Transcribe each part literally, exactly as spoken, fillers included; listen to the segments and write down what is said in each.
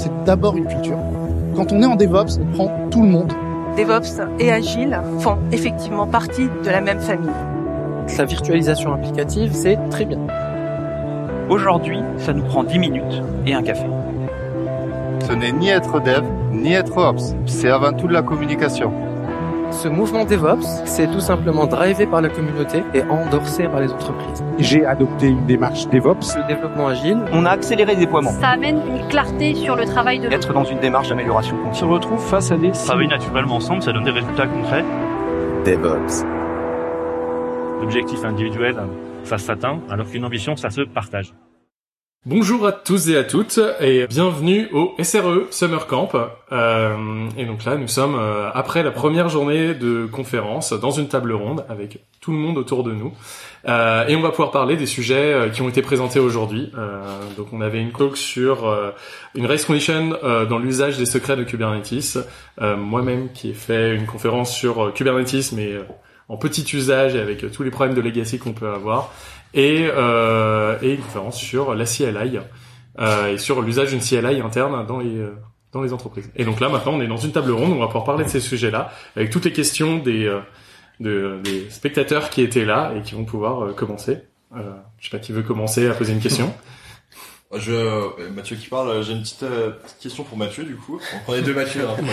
c'est d'abord une culture. Quand on est en DevOps, on prend tout le monde. DevOps et Agile font effectivement partie de la même famille. La virtualisation applicative, c'est très bien. Aujourd'hui, ça nous prend dix minutes et un café. Ce n'est ni être dev, ni être ops. C'est avant tout de la communication. Ce mouvement DevOps, c'est tout simplement drivé par la communauté et endorsé par les entreprises. J'ai adopté une démarche DevOps. Le développement agile, on a accéléré le déploiement. Ça amène une clarté sur le travail de l'autre. Être dans une démarche d'amélioration continue. On se retrouve face à des... Travailler naturellement ensemble, ça donne des résultats concrets. DevOps. L'objectif individuel, ça s'atteint, alors qu'une ambition, ça se partage. Bonjour à tous et à toutes et bienvenue au S R E Summer Camp. Euh, et donc là, nous sommes euh, après la première journée de conférence dans une table ronde avec tout le monde autour de nous. Euh, et on va pouvoir parler des sujets euh, qui ont été présentés aujourd'hui. Euh, donc on avait une talk sur euh, une race condition euh, dans l'usage des secrets de Kubernetes. Euh, moi-même qui ai fait une conférence sur euh, Kubernetes, mais euh, en petit usage et avec euh, tous les problèmes de legacy qu'on peut avoir. Et, euh, et une conférence sur la C L I euh, et sur l'usage d'une C L I interne dans les euh, dans les entreprises. Et donc là maintenant on est dans une table ronde, on va pouvoir parler de ces sujets-là avec toutes les questions des euh, de, des spectateurs qui étaient là et qui vont pouvoir euh, commencer. Euh, je sais pas qui veut commencer à poser une question. Je, Mathieu qui parle, j'ai une petite, euh, petite question pour Mathieu du coup. On est deux Mathieu. Hein,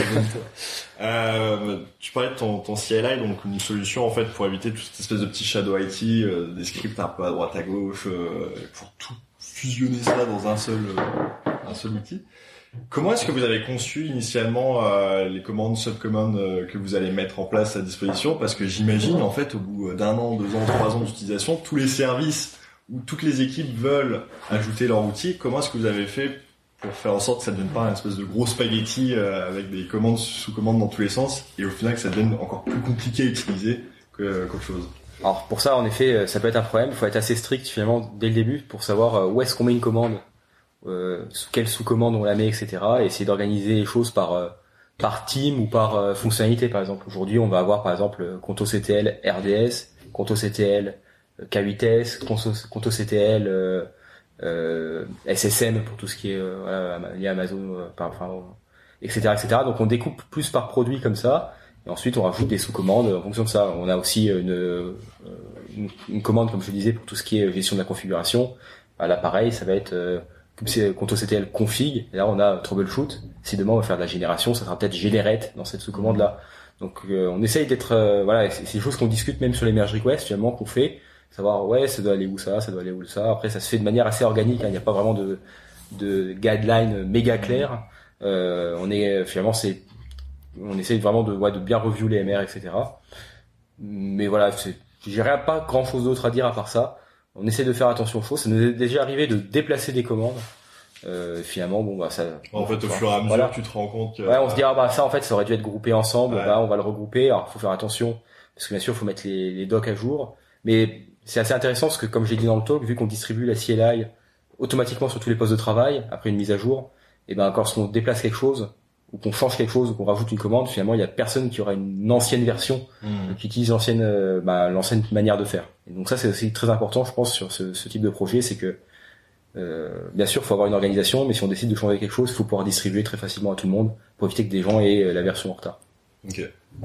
euh, tu parlais de ton, ton C L I, donc une solution en fait pour éviter toute cette espèce de petit shadow I T, euh, des scripts un peu à droite à gauche, euh, pour tout fusionner ça dans un seul, euh, un seul outil. Comment est-ce que vous avez conçu initialement euh, les commandes, subcommandes euh, que vous allez mettre en place à disposition? Parce que j'imagine en fait au bout d'un an, deux ans, trois ans d'utilisation, tous les services où toutes les équipes veulent ajouter leur outil, comment est-ce que vous avez fait pour faire en sorte que ça ne devienne pas une espèce de gros spaghetti euh, avec des commandes sous-commandes dans tous les sens et au final que ça devienne encore plus compliqué à utiliser que, qu'autre chose? Alors pour ça, en effet, ça peut être un problème. Il faut être assez strict finalement dès le début pour savoir où est-ce qu'on met une commande, euh, sous quelle sous-commande on la met, et cetera. Et essayer d'organiser les choses par euh, par team ou par euh, fonctionnalité. Par exemple, aujourd'hui, on va avoir par exemple Conto C T L R D S, Conto C T L K huit S, Conto C T L, euh, euh, S S M pour tout ce qui est euh, voilà, lié à Amazon, euh, par, enfin, et cetera, et cetera. Donc on découpe plus par produit comme ça, et ensuite on rajoute des sous-commandes en fonction de ça. On a aussi une, euh, une, une commande, comme je disais, pour tout ce qui est gestion de la configuration. Bah, là, pareil, ça va être euh, Conto C T L config. Et là, on a troubleshoot. Si demain on va faire de la génération, ça sera peut-être generate dans cette sous-commande-là. Donc euh, on essaye d'être, euh, voilà, c'est, c'est des choses qu'on discute même sur les merge requests finalement qu'on fait. Savoir ouais ça doit aller où ça, ça doit aller où ça. Après ça se fait de manière assez organique, hein. Il n'y a pas vraiment de de guideline méga clair. Euh, on est finalement c'est on essaie vraiment de ouais, de bien review les M R, et cetera. Mais voilà, c'est j'ai rien pas grand chose d'autre à dire à part ça. On essaie de faire attention aux choses. Ça nous est déjà arrivé de déplacer des commandes. Euh, finalement bon bah ça. En fait au fur et à mesure voilà. Tu te rends compte que ouais on se dit ah bah ça en fait ça aurait dû être groupé ensemble. Ouais. Bah on va le regrouper. Alors faut faire attention parce que bien sûr faut mettre les, les docs à jour. Mais c'est assez intéressant parce que, comme j'ai dit dans le talk, vu qu'on distribue la C L I automatiquement sur tous les postes de travail, après une mise à jour, et ben, quand on déplace quelque chose, ou qu'on change quelque chose, ou qu'on rajoute une commande, finalement, il y a personne qui aura une ancienne version, mmh. qui utilise l'ancienne, euh, bah, l'ancienne manière de faire. Et donc ça, c'est aussi très important, je pense, sur ce, ce type de projet, c'est que, euh, bien sûr, il faut avoir une organisation, mais si on décide de changer quelque chose, il faut pouvoir distribuer très facilement à tout le monde, pour éviter que des gens aient la version en retard. Ok.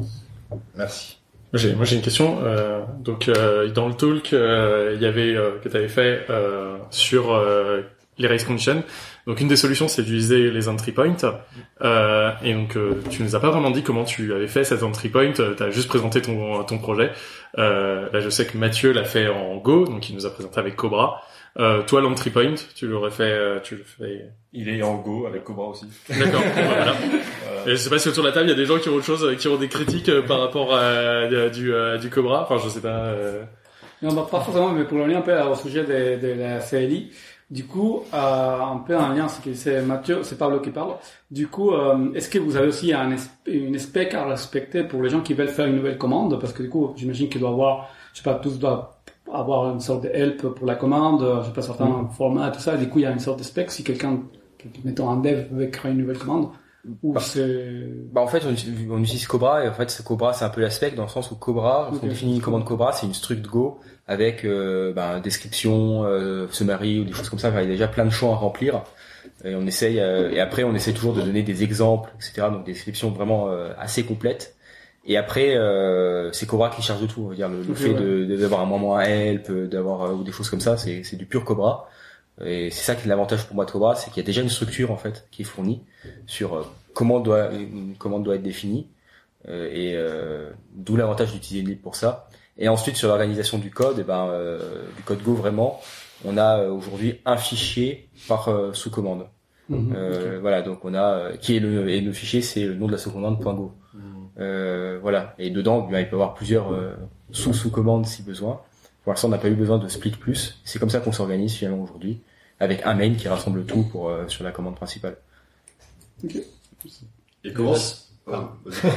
Merci. J'ai, moi j'ai une question. Euh, donc euh, dans le talk, euh, il y avait euh, que tu avais fait euh, sur euh, les race conditions. Donc une des solutions c'est d'utiliser les entry points. Euh, et donc euh, tu nous as pas vraiment dit comment tu avais fait cette entry point. Tu as juste présenté ton ton projet. Euh, là je sais que Mathieu l'a fait en Go, donc il nous a présenté avec Cobra. Euh, toi l'entry point, tu l'aurais fait, euh, tu le fais. Il est en Go avec Cobra aussi. D'accord. Voilà. Et je sais pas si autour de la table il y a des gens qui ont autre chose, qui ont des critiques euh, par rapport à, à du à, du Cobra. Enfin, je sais pas. Euh... Non, bah, pas forcément, mais pour revenir un peu au sujet de, de la C L I, du coup, euh, un peu en lien, c'est que c'est Mathieu, c'est Pablo qui parle. Du coup, euh, est-ce que vous avez aussi un, une spec à respecter pour les gens qui veulent faire une nouvelle commande? Parce que du coup, j'imagine qu'il doit avoir, je sais pas, tous doivent avoir une sorte de help pour la commande, je sais pas, certains mmh. formats, tout ça. Du coup, il y a une sorte de spec. Si quelqu'un, mettons un dev, veut créer une nouvelle commande, ou bah, c'est... Bah, en fait, on, on utilise Cobra, et en fait, ce Cobra, c'est un peu la spec, dans le sens où Cobra, okay. On définit une commande Cobra, c'est une struct Go, avec, euh, bah, description, euh, summary, ou des choses comme ça. Il y a déjà plein de champs à remplir. Et on essaye, euh, et après on essaie toujours de donner des exemples, et cetera. Donc des descriptions vraiment euh, assez complètes. Et après, euh, c'est Cobra qui charge de tout. On va dire le, le okay, fait ouais. de, d'avoir un moment à help, d'avoir euh, ou des choses comme ça, c'est, c'est du pur Cobra. Et c'est ça qui est l'avantage pour moi de Cobra, c'est qu'il y a déjà une structure en fait qui est fournie sur euh, comment doit une commande doit être définie. Euh, et euh, d'où l'avantage d'utiliser une lib pour ça. Et ensuite sur l'organisation du code, et ben euh, du code Go vraiment, on a euh, aujourd'hui un fichier par euh, sous-commande. Mmh, euh, okay. Voilà, donc on a euh, qui est le et le fichier c'est le nom de la sous-commande .go. Mmh. Euh, voilà, et dedans bien, il peut y avoir plusieurs euh, sous-sous-commandes si besoin. Pour l'instant, on n'a pas eu besoin de split plus. C'est comme ça qu'on s'organise finalement aujourd'hui, avec un main qui rassemble tout pour euh, sur la commande principale. Ok. Et comment Ah.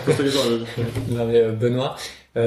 Non mais euh, Benoît,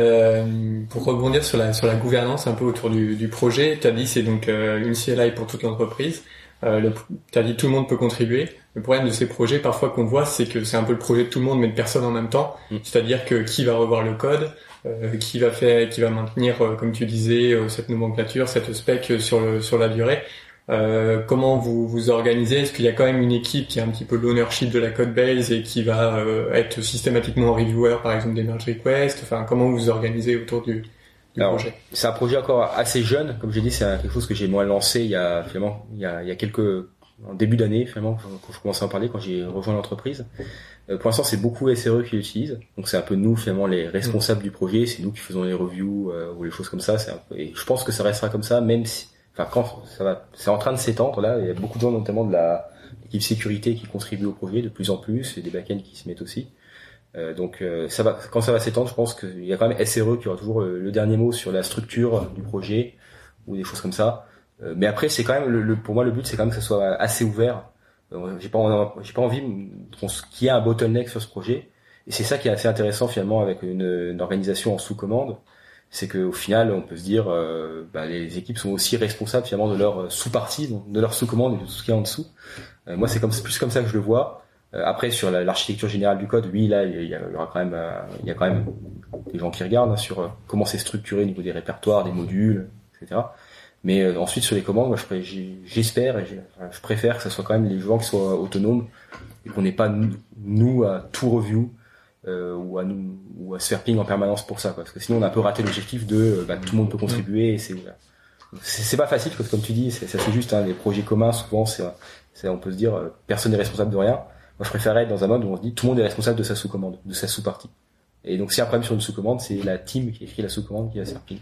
euh, pour rebondir sur la sur la gouvernance un peu autour du, du projet, tu as dit c'est donc euh, une C L I pour toute l'entreprise. Euh, le, t'as dit tout le monde peut contribuer. Le problème de ces projets parfois qu'on voit, c'est que c'est un peu le projet de tout le monde mais de personne en même temps. Mm. C'est-à-dire que qui va revoir le code, euh, qui va faire, qui va maintenir, euh, comme tu disais, euh, cette nomenclature, cette spec euh, sur le sur la durée. Euh, comment vous vous organisez? Est-ce qu'il y a quand même une équipe qui a un petit peu l'ownership de la code base et qui va euh, être systématiquement reviewer par exemple des merge requests? Enfin, comment vous vous organisez autour du, du Alors, projet? C'est un projet encore assez jeune, comme j'ai dit, c'est quelque chose que j'ai moi lancé il y a finalement il y a, il y a quelques en début d'année finalement quand je commençais à en parler quand j'ai rejoint l'entreprise. Euh, pour l'instant, c'est beaucoup S R E qui l'utilisent, donc c'est un peu nous finalement les responsables mmh. du projet, c'est nous qui faisons les reviews euh, ou les choses comme ça. C'est un peu, et je pense que ça restera comme ça, même si Enfin, quand ça va, c'est en train de s'étendre là. Il y a beaucoup de gens, notamment de la l'équipe sécurité, qui contribuent au projet de plus en plus, et des backends qui s'y mettent aussi. Euh, donc, euh, ça va. Quand ça va s'étendre, je pense qu'il y a quand même S R E qui aura toujours le, le dernier mot sur la structure du projet ou des choses comme ça. Euh, mais après, c'est quand même le, le, pour moi, le but, c'est quand même que ça soit assez ouvert. Euh, j'ai pas, j'ai pas envie qu'il y ait un bottleneck sur ce projet. Et c'est ça qui est assez intéressant finalement avec une, une organisation en sous-commande. C'est que au final on peut se dire euh, bah, les équipes sont aussi responsables finalement de leur sous-partie, de leur sous-commande et de tout ce qu'il y a en dessous. Euh, moi c'est comme c'est plus comme ça que je le vois. Euh, après sur la, l'architecture générale du code, oui là il y, a, il y aura quand même euh, il y a quand même des gens qui regardent hein, sur euh, comment c'est structuré au niveau des répertoires, des modules, et cetera. Mais euh, ensuite sur les commandes, moi je, j'espère et je préfère que ce soit quand même les gens qui soient autonomes et qu'on n'ait pas nous, nous à tout review. Euh, ou à nous ou à se faire ping en permanence pour ça quoi. Parce que sinon on a un peu raté l'objectif de bah, tout le monde peut contribuer et c'est c'est, c'est pas facile parce que comme tu dis c'est, c'est assez juste hein, les projets communs souvent c'est, c'est on peut se dire euh, personne n'est responsable de rien. Moi je préférerais être dans un mode où on se dit tout le monde est responsable de sa sous-commande, de sa sous-partie. Et donc s'il y a un problème sur une sous-commande, c'est la team qui écrit la sous-commande qui va se faire ping.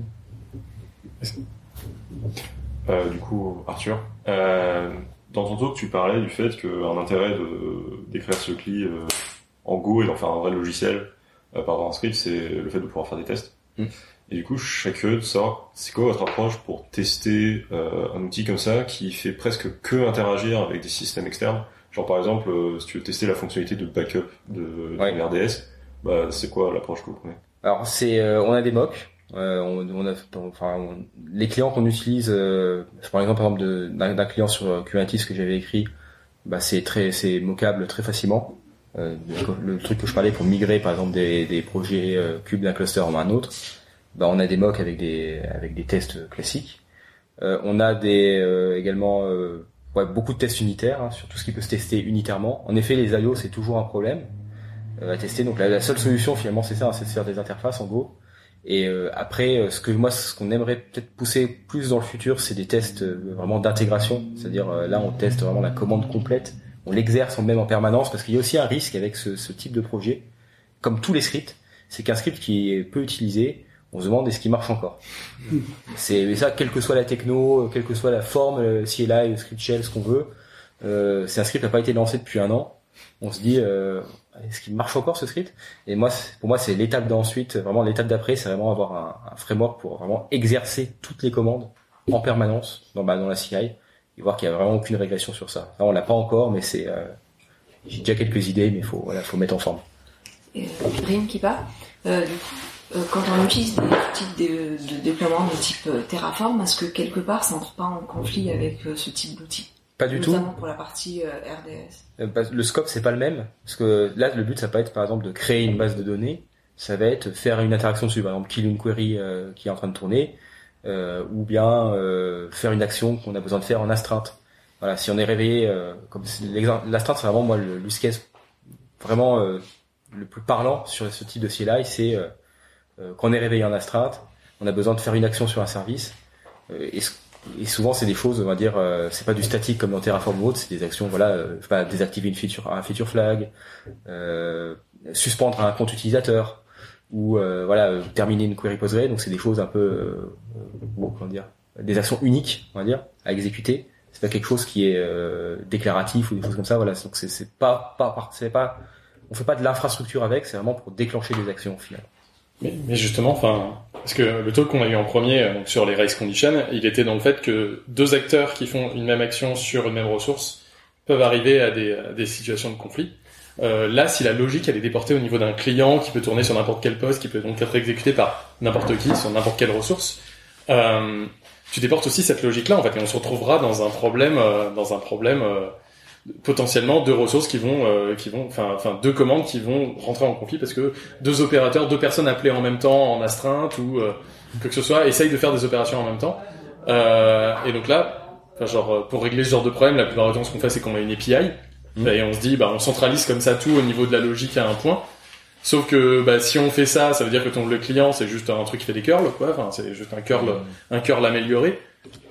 Euh, du coup Arthur, euh, dans ton talk tu parlais du fait qu'un intérêt de d'écrire ce C L I euh, en Go et d'en faire un vrai logiciel euh, par rapport à un script, c'est le fait de pouvoir faire des tests. Mm. Et du coup, je serais curieux de savoir, c'est quoi votre approche pour tester euh, un outil comme ça qui fait presque que interagir avec des systèmes externes. Genre par exemple, euh, si tu veux tester la fonctionnalité de backup de, de ouais. R D S, bah c'est quoi l'approche que vous prenez? Alors c'est, euh, on a des mocks. Euh, on, on a, enfin, on, les clients qu'on utilise, euh, je prends l'exemple par exemple de, d'un, d'un client sur Kubernetes que j'avais écrit, bah c'est très, c'est mockable très facilement. Euh, le, le truc que je parlais pour migrer par exemple des, des projets euh, cubes d'un cluster en un autre, bah on a des mocks avec des avec des tests classiques. Euh, on a des euh, également euh, ouais, beaucoup de tests unitaires hein, sur tout ce qui peut se tester unitairement. En effet, les I O c'est toujours un problème euh, à tester. Donc la, la seule solution finalement c'est ça, hein, c'est de faire des interfaces en Go. Et euh, après, ce que moi, ce qu'on aimerait peut-être pousser plus dans le futur, c'est des tests euh, vraiment d'intégration. C'est-à-dire euh, là, on teste vraiment la commande complète. On l'exerce même en permanence parce qu'il y a aussi un risque avec ce, ce type de projet, comme tous les scripts, c'est qu'un script qui est peu utilisé, on se demande est-ce qu'il marche encore. C'est ça, quelle que soit la techno, quelle que soit la forme, le C L I, le script shell, ce qu'on veut, euh, c'est un script qui n'a pas été lancé depuis un an. On se dit euh, est-ce qu'il marche encore ce script? Et moi, pour moi, c'est l'étape d'ensuite, vraiment l'étape d'après, c'est vraiment avoir un, un framework pour vraiment exercer toutes les commandes en permanence dans, bah, dans la C I. Et voir qu'il y a vraiment aucune régression sur ça. Enfin, on l'a pas encore, mais c'est, euh, j'ai déjà quelques idées, mais faut, voilà, faut mettre en forme. Euh, Rim qui part. Euh, du coup, euh, quand on utilise des outils de, de déploiement de type euh, Terraform, est-ce que quelque part ça entre pas en conflit avec euh, ce type d'outils? Pas du tout. Notamment pour la partie euh, R D S. Euh, le scope c'est pas le même, parce que là le but ça peut être par exemple de créer une base de données, ça va être faire une interaction dessus, par exemple kill une query euh, qui est en train de tourner. Euh, ou bien euh, faire une action qu'on a besoin de faire en astreinte. voilà, si on est réveillé, euh, comme l'astreinte, c'est vraiment moi le use case vraiment euh, le plus parlant sur ce type de C L I, c'est euh, euh, quand on est réveillé en astreinte, on a besoin de faire une action sur un service, euh, et, et souvent c'est des choses, on va dire, euh, c'est pas du statique comme dans Terraform ou autre, c'est des actions, voilà, euh, je sais pas, désactiver une feature, un feature flag, euh, suspendre un compte utilisateur, ou euh, voilà, euh, terminer une query Postgre, donc c'est des choses un peu, euh, euh, comment dire, des actions uniques, on va dire, à exécuter. C'est pas quelque chose qui est euh, déclaratif ou des choses comme ça, voilà. Donc c'est c'est pas pas c'est pas on fait pas de l'infrastructure avec, c'est vraiment pour déclencher des actions au final. Mais, mais justement, enfin, parce que le talk qu'on a eu en premier, donc sur les race conditions, il était dans le fait que deux acteurs qui font une même action sur une même ressource peuvent arriver à des, à des situations de conflit. Euh, là, si la logique elle est déportée au niveau d'un client qui peut tourner sur n'importe quel poste, qui peut donc être exécuté par n'importe qui sur n'importe quelle ressource, euh, tu déportes aussi cette logique-là en fait, et on se retrouvera dans un problème, euh, dans un problème euh, potentiellement deux ressources qui vont, euh, qui vont, enfin, enfin deux commandes qui vont rentrer en conflit parce que deux opérateurs, deux personnes appelées en même temps en astreinte ou euh, que que ce soit, essayent de faire des opérations en même temps. Euh, et donc là, enfin genre pour régler ce genre de problème, la plupart du temps ce qu'on fait c'est qu'on a une A P I mmh. et on se dit bah on centralise comme ça tout au niveau de la logique à un point. Sauf que bah si on fait ça, ça veut dire que ton le client c'est juste un truc qui fait des curls quoi, enfin c'est juste un curl mmh. un curl amélioré.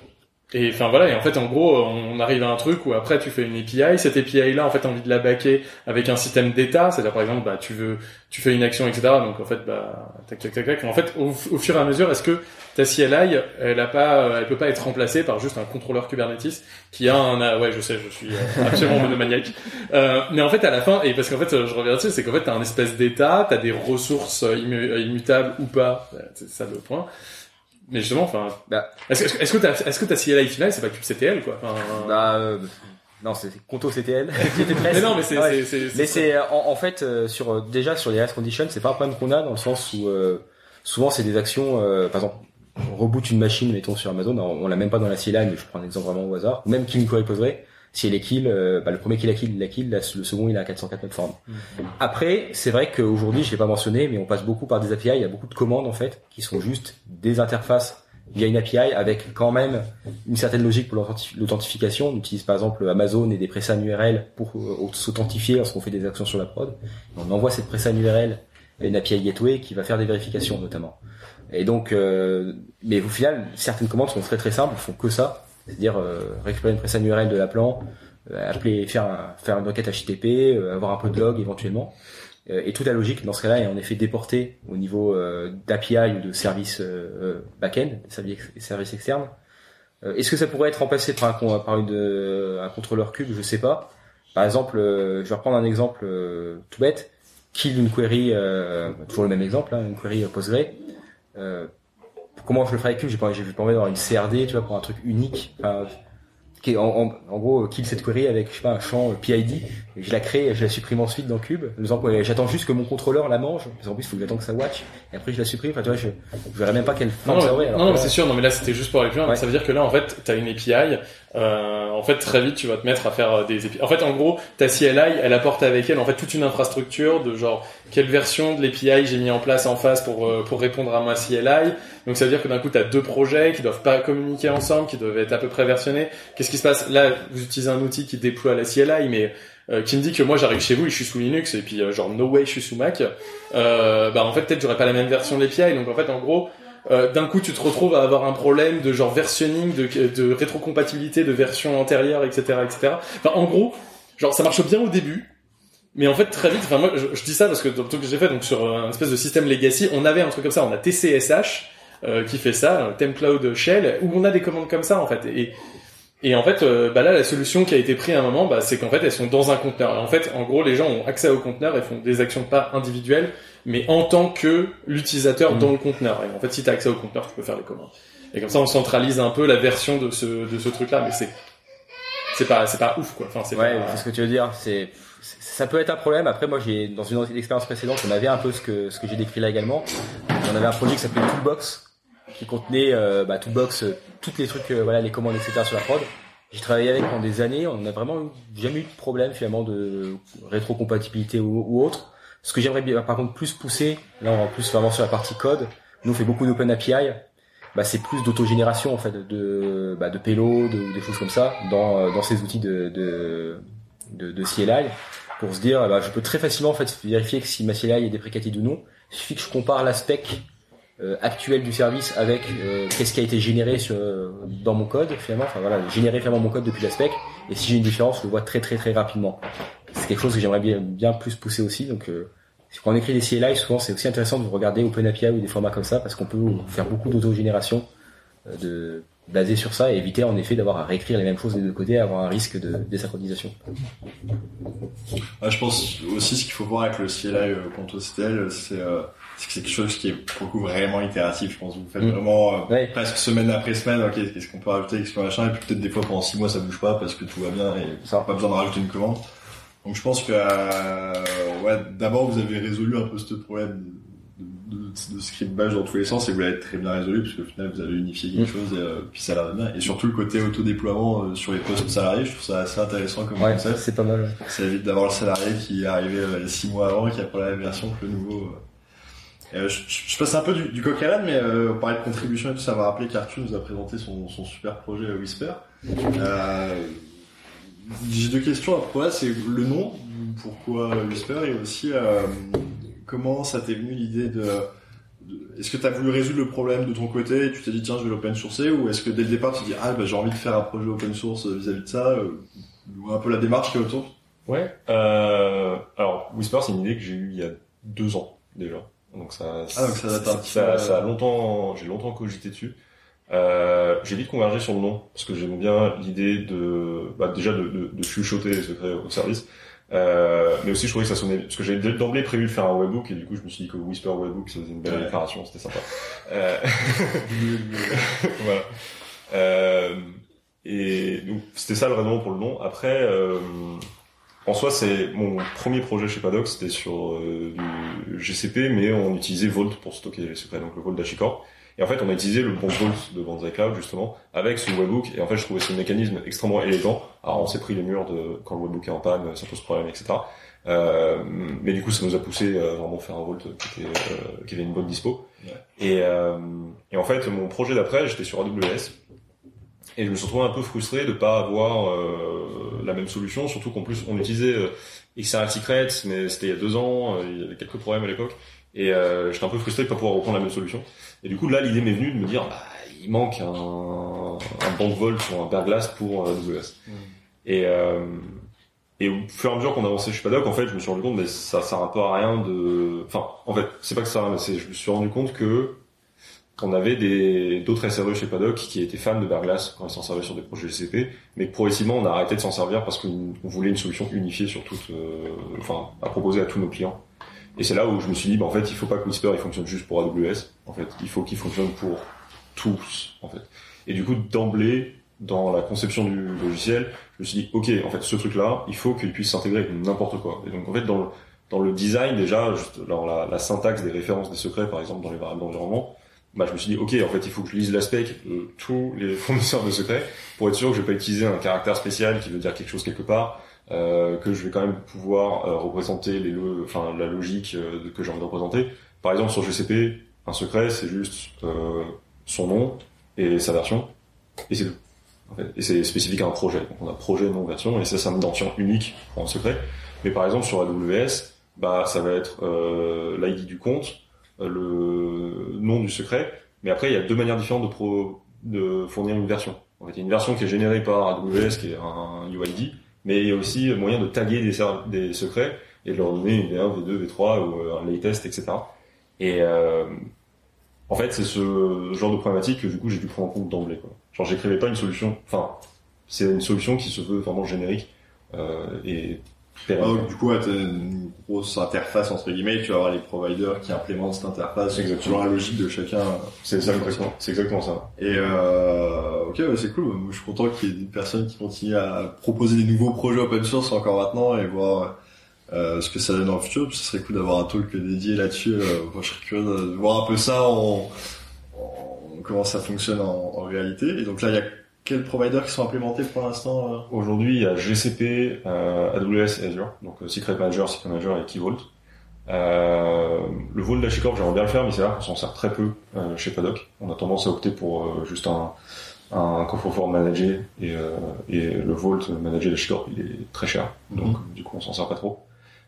Et enfin voilà, et en fait en gros on arrive à un truc où après tu fais une A P I, cette A P I là en fait t'as envie de la backer avec un système d'état, c'est-à-dire par exemple bah tu veux tu fais une action et cetera, donc en fait bah tac tac tac tac, en fait au, au fur et à mesure est-ce que ta C L I elle a pas elle peut pas être remplacée par juste un contrôleur Kubernetes qui a un ouais je sais je suis absolument monomaniaque, euh, mais en fait à la fin et parce qu'en fait je reviens dessus c'est qu'en fait t'as un espèce d'état, t'as des ressources immu- immutables ou pas, c'est ça le point. Mais justement, enfin, bah, est-ce que est-ce que ta est-ce que ta C L I finale c'est pas kubectl quoi, enfin, bah euh, non c'est Conto C T L. mais non mais c'est ouais. c'est c'est, c'est mais c'est en, en fait euh, sur déjà sur les race conditions c'est pas un problème qu'on a dans le sens où euh, souvent c'est des actions euh, par exemple on reboot une machine mettons sur Amazon, on, on l'a même pas dans la C L I mais je prends un exemple vraiment au hasard, ou même kill une query Postgre, si elle est kill, euh, bah, le premier qui la kill, il la kill, là, le second il est à quatre cent quatre plateformes. Mmh. Après, c'est vrai qu'aujourd'hui, je l'ai pas mentionné, mais on passe beaucoup par des A P I, il y a beaucoup de commandes en fait, qui sont juste des interfaces via une A P I avec quand même une certaine logique pour l'authentification. On utilise par exemple Amazon et des pressan U R L pour euh, s'authentifier lorsqu'on fait des actions sur la prod. Et on envoie cette pressan U R L à une A P I gateway qui va faire des vérifications notamment. Et donc, euh, mais au final, certaines commandes sont très très simples, font que ça. C'est-à-dire euh, récupérer une pressan U R L de l'appelant, euh, appeler, faire un, faire une requête H T T P, euh, avoir un peu de log éventuellement. Euh, et toute la logique dans ce cas-là est en effet déportée au niveau euh, d'A P I ou de service euh, back-end, services service externes. Euh, est-ce que ça pourrait être remplacé par un, par une, euh, un contrôleur cube? Je sais pas. Par exemple, euh, je vais reprendre un exemple euh, tout bête. Kill une query, euh, toujours le même exemple, hein, une query Postgre. Euh, comment je le ferai avec cube? J'ai pas, j'ai pas envie d'avoir une C R D, tu vois, pour un truc unique. Enfin, qui est en, en, en gros, kill cette query avec, je sais pas, un champ P I D, et je la crée et je la supprime ensuite dans Cube. J'attends juste que mon contrôleur la mange, parce qu'en plus, il faut que j'attende que ça watch, et après je la supprime. Enfin, tu vois, je, je verrais même pas quelle forme ça aurait. Non, non, mais c'est sûr, non, mais là, c'était juste pour aller plus loin. Ouais. Ça veut dire que là, en fait, t'as une A P I, euh, en fait, très vite, tu vas te mettre à faire des A P I. En fait, en gros, ta C L I, elle apporte avec elle, en fait, toute une infrastructure de genre, quelle version de l'A P I j'ai mis en place en face pour, pour répondre à ma C L I. Donc, ça veut dire que d'un coup, t'as deux projets qui doivent pas communiquer ensemble, qui doivent être à peu près versionnés. Qu'est-ce qui se passe? Là, vous utilisez un outil qui déploie la C L I, mais, euh, qui me dit que moi, j'arrive chez vous et je suis sous Linux, et puis, euh, genre, no way, je suis sous Mac. Euh, bah, en fait, peut-être, j'aurais pas la même version de l'A P I. Donc, en fait, en gros, Euh, d'un coup, tu te retrouves à avoir un problème de genre versionning, de, de rétrocompatibilité de versions antérieures, et cetera, et cetera. Enfin, en gros, genre, ça marche bien au début, mais en fait, très vite, enfin, moi, je, je dis ça parce que dans le truc que j'ai fait, donc, sur un espèce de système legacy, on avait un truc comme ça, on a T C S H, euh, qui fait ça, Temcloud Shell, où on a des commandes comme ça, en fait. Et, et en fait, euh, bah là, la solution qui a été prise à un moment, bah, c'est qu'en fait, elles sont dans un conteneur. Et en fait, en gros, les gens ont accès au conteneur et font des actions pas individuelles, mais en tant que l'utilisateur mmh. dans le conteneur. Et en fait, si tu as accès au conteneur, tu peux faire les commandes. Et comme ça, on centralise un peu la version de ce de ce truc-là, mais c'est c'est pas c'est pas ouf quoi. Enfin, c'est ouais, pas... c'est ce que tu veux dire. C'est ça peut être un problème. Après, moi, j'ai dans une expérience précédente, on avait un peu ce que ce que j'ai décrit là également. On avait un projet qui s'appelait Toolbox, qui contenait euh, bah, Toolbox, euh, toutes les trucs, euh, voilà, les commandes, et cetera sur la prod. J'ai travaillé avec pendant des années. On n'a vraiment jamais eu de problème finalement de rétrocompatibilité ou, ou autre. Ce que j'aimerais bien, par contre, plus pousser, là on va plus vraiment sur la partie code. Nous on fait beaucoup d'Open A P I, bah, c'est plus d'autogénération en fait de bah, de payload ou des choses comme ça dans dans ces outils de de de, de C L I pour se dire bah, je peux très facilement en fait vérifier que si ma C L I est deprecated ou non. Il suffit que je compare la spec euh, actuelle du service avec euh, qu'est-ce qui a été généré sur euh, dans mon code finalement, enfin voilà, générer finalement mon code depuis la spec, et si j'ai une différence, je le vois très très très rapidement. C'est quelque chose que j'aimerais bien bien plus pousser aussi. Donc euh, quand on écrit des C L I, souvent c'est aussi intéressant de regarder OpenAPI ou des formats comme ça parce qu'on peut faire beaucoup d'autogénération euh, de basé sur ça et éviter en effet d'avoir à réécrire les mêmes choses des deux côtés et avoir un risque de désynchronisation. Ah, je pense aussi ce qu'il faut voir avec le C L I euh, ContourStl, c'est euh, c'est que c'est quelque chose qui est pour le coup vraiment itératif. Je pense que vous faites mmh. vraiment euh, ouais. presque semaine après semaine, ok, qu'est-ce qu'on peut rajouter, qu'est-ce qu'on machin, et puis peut-être des fois pendant six mois ça bouge pas parce que tout va bien et ça n'a pas besoin de rajouter une commande. Donc je pense que euh, ouais, d'abord vous avez résolu un peu ce problème de, de, de, de script bash dans tous les sens et vous l'avez très bien résolu parce qu'au final vous avez unifié quelque mmh. chose et euh, puis ça a l'air bien. Et surtout le côté autodéploiement euh, sur les postes salariés, je trouve ça assez intéressant comme ouais, concept. C'est pas mal. Ouais. Ça évite d'avoir le salarié qui est arrivé euh, six mois avant et qui a pas la même version que le nouveau. Euh. Euh, je, je passe un peu du, du coq à l'âne, mais euh, on parlait de contribution et tout, ça m'a rappelé qu'Arthur nous a présenté son, son super projet Whisper. Euh, j'ai deux questions. La première, c'est le nom, pourquoi Whisper, et aussi euh, comment ça t'est venu l'idée de, de... Est-ce que t'as voulu résoudre le problème de ton côté et tu t'es dit tiens je vais l'open sourcer, ou est-ce que dès le départ tu te dis ah bah j'ai envie de faire un projet open source vis-à-vis de ça, euh, ou un peu la démarche qui est autour? Ouais. Euh, alors Whisper, c'est une idée que j'ai eue il y a deux ans déjà. Donc ça, ah, donc ça, date un ça, ça, ça a longtemps, j'ai longtemps cogité dessus. Euh, j'ai vite convergé sur le nom parce que j'aime bien l'idée de, bah, déjà de, de, de chuchoter les secrets au service, euh, mais aussi je trouvais que ça sonnait, parce que j'avais d'emblée prévu de faire un webbook et du coup je me suis dit que Whisper Webbook ça faisait une belle ouais. déclaration, c'était sympa. Euh... voilà. Euh, et donc c'était ça le vrai nom pour le nom. Après. Euh, En soi, c'est mon premier projet chez Paddock, c'était sur euh, du G C P, mais on utilisait Vault pour stocker les secrets, donc le Vault d'HashiCorp. Et en fait, on a utilisé le bon Vault de Banzai Cloud, justement, avec ce webbook, et en fait, je trouvais ce mécanisme extrêmement élégant. Alors, on s'est pris les murs de quand le webbook est en panne, ça pose problème, et cetera. Euh, mais du coup, ça nous a poussé à vraiment faire un Vault qui, était, euh, qui avait une bonne dispo. Ouais. Et, euh, et en fait, mon projet d'après, j'étais sur A W S. Et je me suis retrouvé un peu frustré de pas avoir euh, la même solution, surtout qu'en plus on utilisait euh, X R L Secrets, mais c'était il y a deux ans, euh, il y avait quelques problèmes à l'époque, et euh, j'étais un peu frustré de pas pouvoir reprendre la même solution. Et du coup là l'idée m'est venue de me dire bah, il manque un, un banc de vol sur un Bearglass pour euh, A W S. Mmh. Et, euh, et au fur et à mesure qu'on avançait chez Paddock, en fait je me suis rendu compte mais ça sert un peu à rien de, enfin en fait c'est pas que ça, mais c'est je me suis rendu compte que on avait des d'autres S R E chez Paddock qui étaient fans de Bearglass quand ils s'en servaient sur des projets G C P, mais progressivement on a arrêté de s'en servir parce qu'on voulait une solution unifiée sur toute, euh, enfin à proposer à tous nos clients. Et c'est là où je me suis dit, bah en fait il faut pas que Whisper il fonctionne juste pour A W S, en fait il faut qu'il fonctionne pour tous en fait. Et du coup d'emblée dans la conception du logiciel, je me suis dit ok en fait ce truc là il faut qu'il puisse s'intégrer avec n'importe quoi. Et donc en fait dans le dans le design déjà, juste dans la, la syntaxe des références des secrets par exemple dans les variables d'environnement. Bah, je me suis dit, ok, en fait, il faut que je lise la spec de tous les fournisseurs de secrets pour être sûr que je vais pas utiliser un caractère spécial qui veut dire quelque chose quelque part, euh, que je vais quand même pouvoir euh, représenter les, lo- enfin, la logique euh, que j'ai envie de représenter. Par exemple, sur G C P, un secret, c'est juste euh, son nom et sa version, et c'est tout. En fait. Et c'est spécifique à un projet. Donc, on a projet, nom, version, et ça, c'est un identifiant unique pour un secret. Mais par exemple, sur A W S, bah, ça va être euh, l'I D du compte, le nom du secret, mais après il y a deux manières différentes de, pro, de fournir une version. En fait, il y a une version qui est générée par A W S qui est un U I D, mais il y a aussi moyen de taguer des, des secrets et de leur donner une V un, V deux, V trois ou un laytest, et cetera. Et euh, en fait, c'est ce genre de problématique que du coup j'ai dû prendre en compte d'emblée. Quoi. Genre, j'écrivais pas une solution. Enfin, c'est une solution qui se veut vraiment générique euh, et Ah, donc, du coup, ouais, t'as une grosse interface entre guillemets, tu vas avoir les providers qui implémentent cette interface selon la logique de chacun. C'est ça, exactement. C'est exactement ça. Et euh, ok, ouais, c'est cool. Moi, je suis content qu'il y ait des personnes qui continuent à proposer des nouveaux projets open source encore maintenant et voir euh, ce que ça donne dans le futur. Puis, ce serait cool d'avoir un talk dédié là-dessus. Euh, moi, je serais curieux de voir un peu ça en, en comment ça fonctionne en, en réalité. Et donc là, il y a quels providers qui sont implémentés pour l'instant euh... Aujourd'hui, il y a G C P, euh, A W S et Azure, donc euh, Secret Manager, Secret Manager et Key Vault. Euh, le Vault d'HashiCorp, j'aimerais bien le faire, mais c'est là qu'on s'en sert très peu euh, chez Paddock. On a tendance à opter pour euh, juste un, un coffre-fort managé et, euh, et le Vault managé d'HashiCorp, il est très cher, donc mm-hmm. du coup on s'en sert pas trop.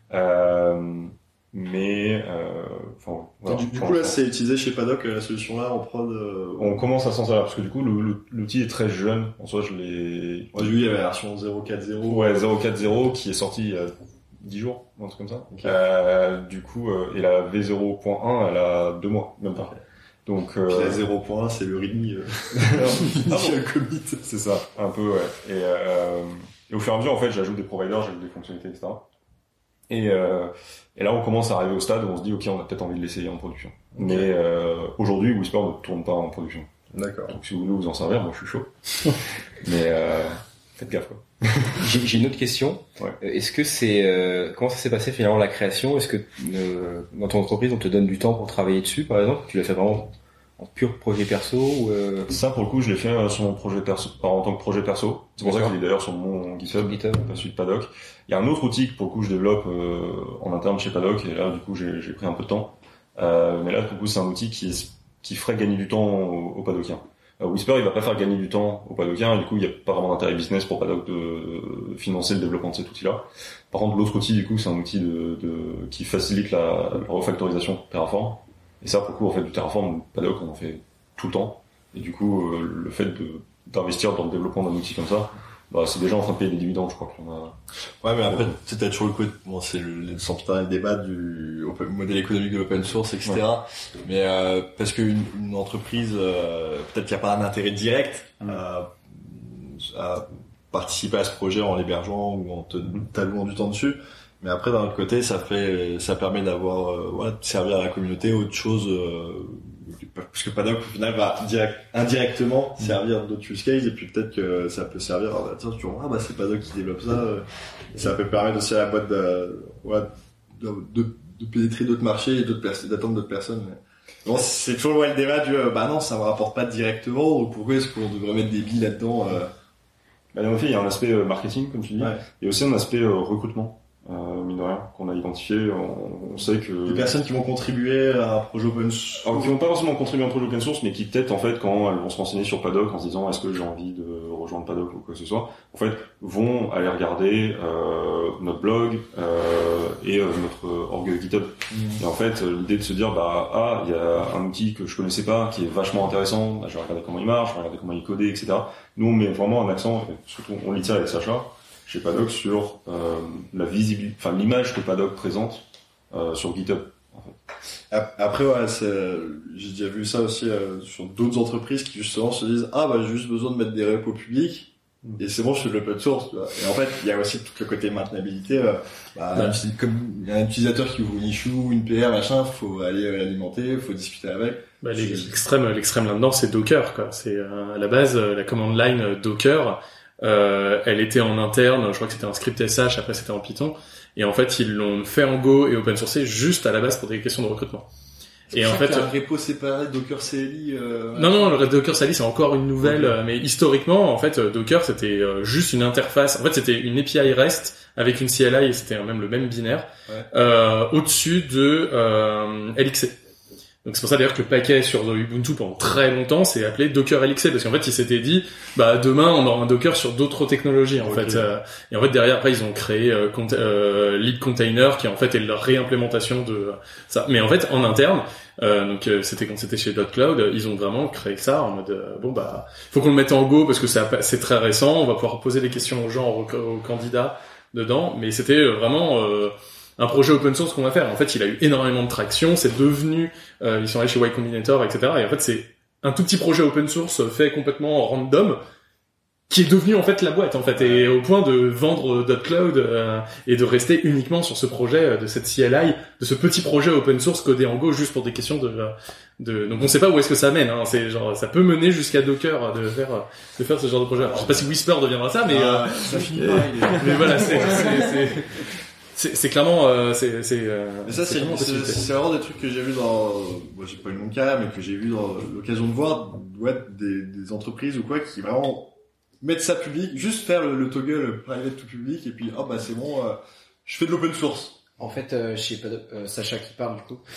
Euh, mais euh, enfin, voilà, du, du coup là c'est utilisé chez Paddock la solution là en prod. Euh... On commence à s'en servir parce que du coup le, le, l'outil est très jeune. En soi je l'ai. Moi j'ai vu il y avait la version zéro quatre zéro. Ouais zéro quatre zéro qui est sortie il y a dix jours, un truc comme ça. Okay. Euh, du coup euh, et la V zéro point un elle a deux mois même pas. Donc euh... Puis la zéro point un c'est le readme. Euh... ah bon. Commit. C'est ça un peu ouais. Et, euh, et au fur et à mesure en fait j'ajoute des providers, j'ajoute des fonctionnalités et cetera. Et, euh, et là, on commence à arriver au stade où on se dit, ok, on a peut-être envie de l'essayer en production. Okay. Mais euh, aujourd'hui, Whisper ne tourne pas en production. D'accord. Donc si vous voulez vous en servir, moi je suis chaud. Mais euh, faites gaffe, quoi. j'ai, j'ai une autre question. Ouais. Est-ce que c'est euh, comment ça s'est passé finalement la création? Est-ce que euh, dans ton entreprise, on te donne du temps pour travailler dessus, par exemple? Tu l'as fait vraiment en pur projet perso ou euh... Ça, pour le coup, je l'ai fait euh, sur mon projet perso, en tant que projet perso. C'est pour D'accord. ça qu'il est d'ailleurs sur mon GitHub, GitHub. Pas celui de Paddock. Il y a un autre outil que pour le coup je développe euh, en interne chez Paddock et là du coup j'ai, j'ai pris un peu de temps. Euh, mais là pour le coup c'est un outil qui, est, qui ferait gagner du temps aux, aux Paddockiens. Euh, Whisper il va pas faire gagner du temps aux Paddockiens et du coup il y a pas vraiment d'intérêt business pour Paddock de, de financer le développement de cet outil-là. Par contre l'autre outil du coup c'est un outil de, de qui facilite la, la refactorisation Terraform. Et ça pour le coup en fait du Terraform Paddock on en fait tout le temps. Et du coup euh, le fait de, d'investir dans le développement d'un outil comme ça, bah, c'est déjà en train de payer des dividendes, je crois qu'on a. Ouais, mais après, tu sais, t'as toujours le côté, bon, c'est le, sans putain le débat du open, modèle économique de l'open source, et cetera. Ouais. Mais, euh, parce qu'une une entreprise, euh, peut-être qu'il n'y a pas un intérêt direct mmh. à, à participer à ce projet en l'hébergeant ou en te, t'allouant du temps dessus. Mais après, d'un autre côté, ça fait, ça permet d'avoir, euh, ouais, de servir à la communauté autre chose, euh, parce que Paddock, au final, va direct, indirectement servir d'autres use cases, et puis peut-être que ça peut servir, ah bah, tiens, tu vois, ah bah, c'est Paddock qui développe ça, euh, et ça peut permettre aussi à la boîte de, ouais, de, de, de pénétrer d'autres marchés et d'autres personnes, d'attendre d'autres personnes. Mais bon, c'est toujours ouais, le débat du, euh, bah non, ça me rapporte pas directement, donc pourquoi est-ce qu'on devrait mettre des billes là-dedans, euh... Bah, en fait, il y a un aspect marketing, comme tu dis, ouais. Il y a aussi un aspect euh, recrutement. Euh, mine de rien, qu'on a identifié, on, on sait que... Des personnes qui vont contribuer à un projet open source. Alors, qui vont pas forcément contribuer à un projet open source, mais qui peut-être, en fait, quand elles vont se renseigner sur Paddock en se disant est-ce que j'ai envie de rejoindre Paddock ou quoi que ce soit, en fait, vont aller regarder, euh, notre blog, euh, et euh, notre org GitHub. Mmh. Et en fait, l'idée de se dire, bah, ah, il y a un outil que je connaissais pas, qui est vachement intéressant, bah, je vais regarder comment il marche, je vais regarder comment il est codé, et cetera. Nous, on met vraiment un accent, surtout, on l'y tire avec Sacha, chez Paddock sur euh, la visibilité, enfin l'image que Paddock présente euh, sur GitHub. En fait. Après, ouais, c'est, j'ai déjà vu ça aussi euh, sur d'autres entreprises qui justement se disent ah bah j'ai juste besoin de mettre des repos publics et c'est bon, je fais de l'open source. Tu vois. Et en fait, il y a aussi tout le côté maintenabilité. Euh, bah, ouais. Comme il y a un utilisateur qui ouvre une issue, une P R, machin, faut aller euh, l'alimenter, faut discuter avec. Bah, l'extrême, l'extrême là-dedans, c'est Docker, quoi. C'est euh, à la base la command line Docker. Euh, elle était en interne, je crois que c'était un script S H, après c'était en Python, et en fait ils l'ont fait en Go et open sourcé juste à la base pour des questions de recrutement. C'est et en fait, il y a un repo séparé Docker C L I. Euh... Non non, le Docker C L I c'est encore une nouvelle, okay. Mais historiquement en fait Docker c'était juste une interface. En fait c'était une A P I REST avec une C L I et c'était même le même binaire ouais. euh, au-dessus de euh, L X C. Donc c'est pour ça d'ailleurs que le paquet sur Ubuntu pendant très longtemps c'est appelé Docker L X C parce qu'en fait ils s'étaient dit bah demain on aura un Docker sur d'autres technologies en okay. fait euh, et en fait derrière après ils ont créé euh, cont- euh, Lead Container qui en fait est leur réimplémentation de euh, ça mais en fait en interne euh, donc euh, c'était quand c'était chez .cloud ils ont vraiment créé ça en mode euh, bon bah faut qu'on le mette en Go parce que c'est, c'est très récent on va pouvoir poser des questions aux gens aux, aux candidats dedans mais c'était vraiment euh, un projet open source qu'on va faire. En fait, il a eu énormément de traction, c'est devenu, euh, ils sont allés chez Y Combinator, et cetera. Et en fait, c'est un tout petit projet open source fait complètement random, qui est devenu en fait la boîte, en fait, et au point de vendre .cloud euh, et de rester uniquement sur ce projet, de cette C L I, de ce petit projet open source codé en Go, juste pour des questions de, de, donc on sait pas où est-ce que ça mène. Hein. C'est genre, ça peut mener jusqu'à Docker de faire, de faire ce genre de projet. Alors, je sais pas si Whisper deviendra ça, mais ah, euh, ça finit pas. Mais voilà, c'est, c'est, c'est C'est, c'est clairement, euh, c'est, c'est. Euh, mais ça, c'est, c'est, c'est, c'est vraiment des trucs que j'ai vu dans, moi j'ai pas eu mon cas, mais que j'ai vu dans l'occasion de voir, ouais, des, des entreprises ou quoi qui vraiment mettent ça public, juste faire le, le toggle private to public et puis oh bah c'est bon, euh, je fais de l'open source. En fait, euh, chez Paddock, euh, Sacha qui parle du coup.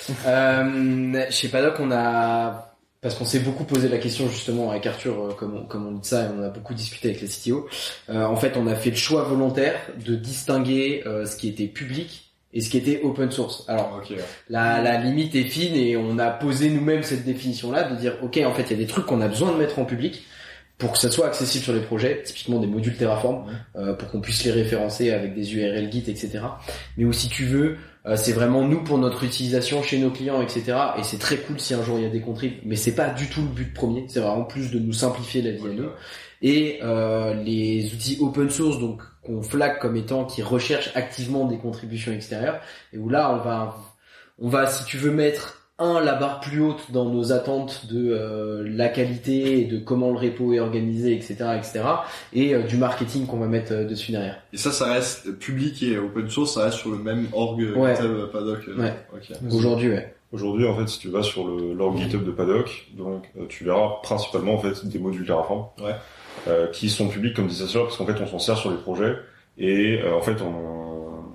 euh, chez Paddock, on a, parce qu'on s'est beaucoup posé la question justement avec Arthur, euh, comme on, comme on dit ça, et on a beaucoup discuté avec les C T O. Euh, en fait, on a fait le choix volontaire de distinguer euh, ce qui était public et ce qui était open source. Alors, okay. la, la limite est fine et on a posé nous-mêmes cette définition-là de dire, ok, en fait, il y a des trucs qu'on a besoin de mettre en public pour que ça soit accessible sur les projets, typiquement des modules Terraform, euh, pour qu'on puisse les référencer avec des U R L Git, et cetera. Mais où si tu veux, euh, c'est vraiment nous pour notre utilisation chez nos clients, et cetera. Et c'est très cool si un jour il y a des contribs, mais c'est pas du tout le but premier. C'est vraiment plus de nous simplifier la vie à nous. Et euh, les outils open source, donc qu'on flag comme étant qui recherchent activement des contributions extérieures, et où là on va, on va, si tu veux mettre un, la barre plus haute dans nos attentes de euh, la qualité et de comment le repo est organisé, et cetera, et cetera, et euh, du marketing qu'on va mettre euh, dessus derrière. Et ça, ça reste public et open source, ça reste sur le même org ouais. GitHub Paddock. Euh, ouais. Okay. Aujourd'hui, ouais. Aujourd'hui, en fait, si tu vas sur le l'org GitHub de Paddock, donc euh, tu verras principalement en fait des modules Terraform, ouais. euh, qui sont publics comme disait ça, parce qu'en fait, on s'en sert sur les projets et euh, en fait, on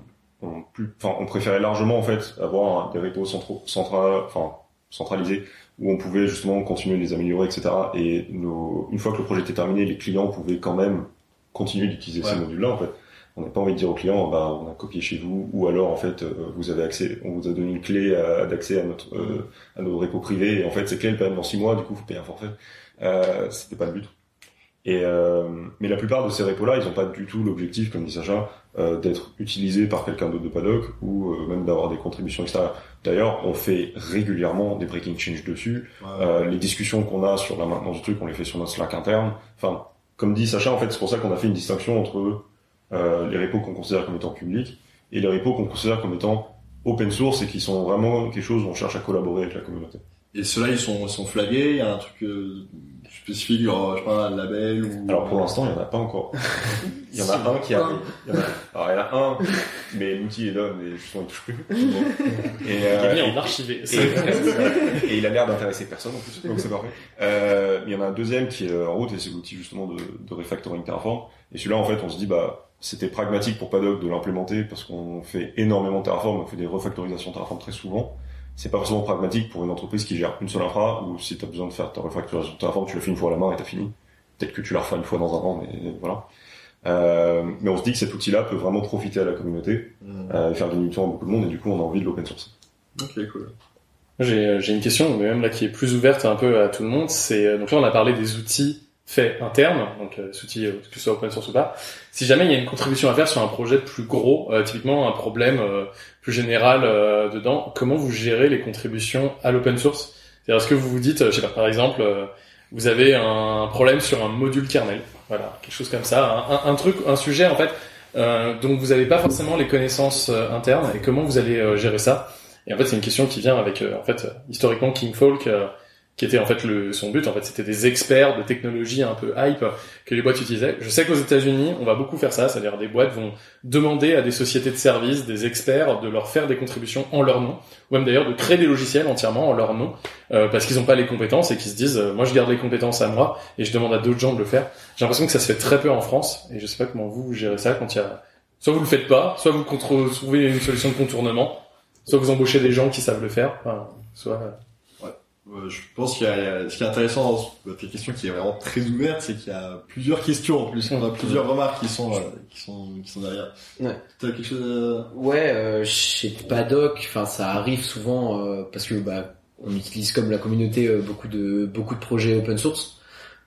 On, plus, enfin, on préférait largement en fait avoir des repos centraux, centra, enfin centralisés où on pouvait justement continuer de les améliorer, et cetera. Et nos, une fois que le projet était terminé, les clients pouvaient quand même continuer d'utiliser ouais. ces modules-là. En fait, on n'a pas envie de dire aux clients, bah on a copié chez vous, ou alors en fait euh, vous avez accès, on vous a donné une clé à, d'accès à notre euh, à nos repos privés. Et en fait, cette clé elle perd dans six mois, du coup, vous payez un forfait. Euh, c'était pas le but. Et euh, mais la plupart de ces repos-là, ils n'ont pas du tout l'objectif, comme dit Sacha, euh, d'être utilisés par quelqu'un d'autre de Paddock ou euh, même d'avoir des contributions extérieures. D'ailleurs, on fait régulièrement des breaking change dessus. Ouais. Euh, les discussions qu'on a sur la maintenance du truc, on les fait sur notre Slack interne. Enfin, comme dit Sacha, en fait, c'est pour ça qu'on a fait une distinction entre euh, les repos qu'on considère comme étant publics et les repos qu'on considère comme étant open source et qui sont vraiment quelque chose où on cherche à collaborer avec la communauté. Et ceux-là, ils sont, ils sont flagués, il y a un truc euh, spécifique, genre, je sais pas, un label ou... Alors pour l'instant, il y en a pas encore. Il y en a un qui arrive. Il y en a, alors il y en a un, mais l'outil est là, mais justement il touche plus. Et, euh, il est mis en archivé. Et, et, et il a l'air d'intéresser personne en plus, donc c'est parfait. Euh, mais il y en a un deuxième qui est en route et c'est l'outil justement de, de refactoring Terraform. Et celui-là, en fait, on se dit, bah, c'était pragmatique pour Paddock de l'implémenter parce qu'on fait énormément de Terraform, on fait des refactorisations Terraform très souvent. C'est pas forcément pragmatique pour une entreprise qui gère une seule infra, ou si t'as besoin de faire ta refactorisation Terraform, tu la fais une fois à la main et t'as fini. Peut-être que tu la referas une fois dans un an, mais voilà. Euh, mais on se dit que cet outil-là peut vraiment profiter à la communauté, mmh. euh, et faire gagner du temps à beaucoup de monde, et du coup on a envie de l'open source. Ok, cool. J'ai, j'ai une question, mais même là qui est plus ouverte un peu à tout le monde, c'est, donc là on a parlé des outils faits internes, donc euh, des outils, euh, que ce soit open source ou pas. Si jamais il y a une contribution à faire sur un projet plus gros, euh, typiquement un problème euh, plus général euh, dedans, comment vous gérez les contributions à l'open source? C'est-à-dire, est-ce que vous vous dites, je sais pas, par exemple, euh, vous avez un problème sur un module kernel, voilà, quelque chose comme ça, un, un, un truc, un sujet en fait, euh, dont vous n'avez pas forcément les connaissances euh, internes, et comment vous allez euh, gérer ça? Et en fait, c'est une question qui vient avec, euh, en fait, historiquement, Kingfolk, euh, qui était en fait le, son but, en fait, c'était des experts de technologie un peu hype que les boîtes utilisaient. Je sais qu'aux États-Unis, on va beaucoup faire ça, c'est-à-dire des boîtes vont demander à des sociétés de services, des experts, de leur faire des contributions en leur nom, ou même d'ailleurs de créer des logiciels entièrement en leur nom, euh, parce qu'ils n'ont pas les compétences et qu'ils se disent, euh, moi je garde les compétences à moi et je demande à d'autres gens de le faire. J'ai l'impression que ça se fait très peu en France, et je sais pas comment vous, vous gérez ça quand il y a, soit vous le faites pas, soit vous contre- trouvez une solution de contournement, soit vous embauchez des gens qui savent le faire, enfin, soit... Ouais. Euh, je pense qu'il y a, ce qui est intéressant dans cette question qui est vraiment très ouverte, c'est qu'il y a plusieurs questions en plus, on a plusieurs remarques qui sont, euh, qui sont, qui sont derrière. Ouais. T'as quelque chose à... Ouais, euh, chez Paddock, enfin, ça arrive souvent, euh, parce que, bah, on utilise comme la communauté euh, beaucoup de, beaucoup de projets open source.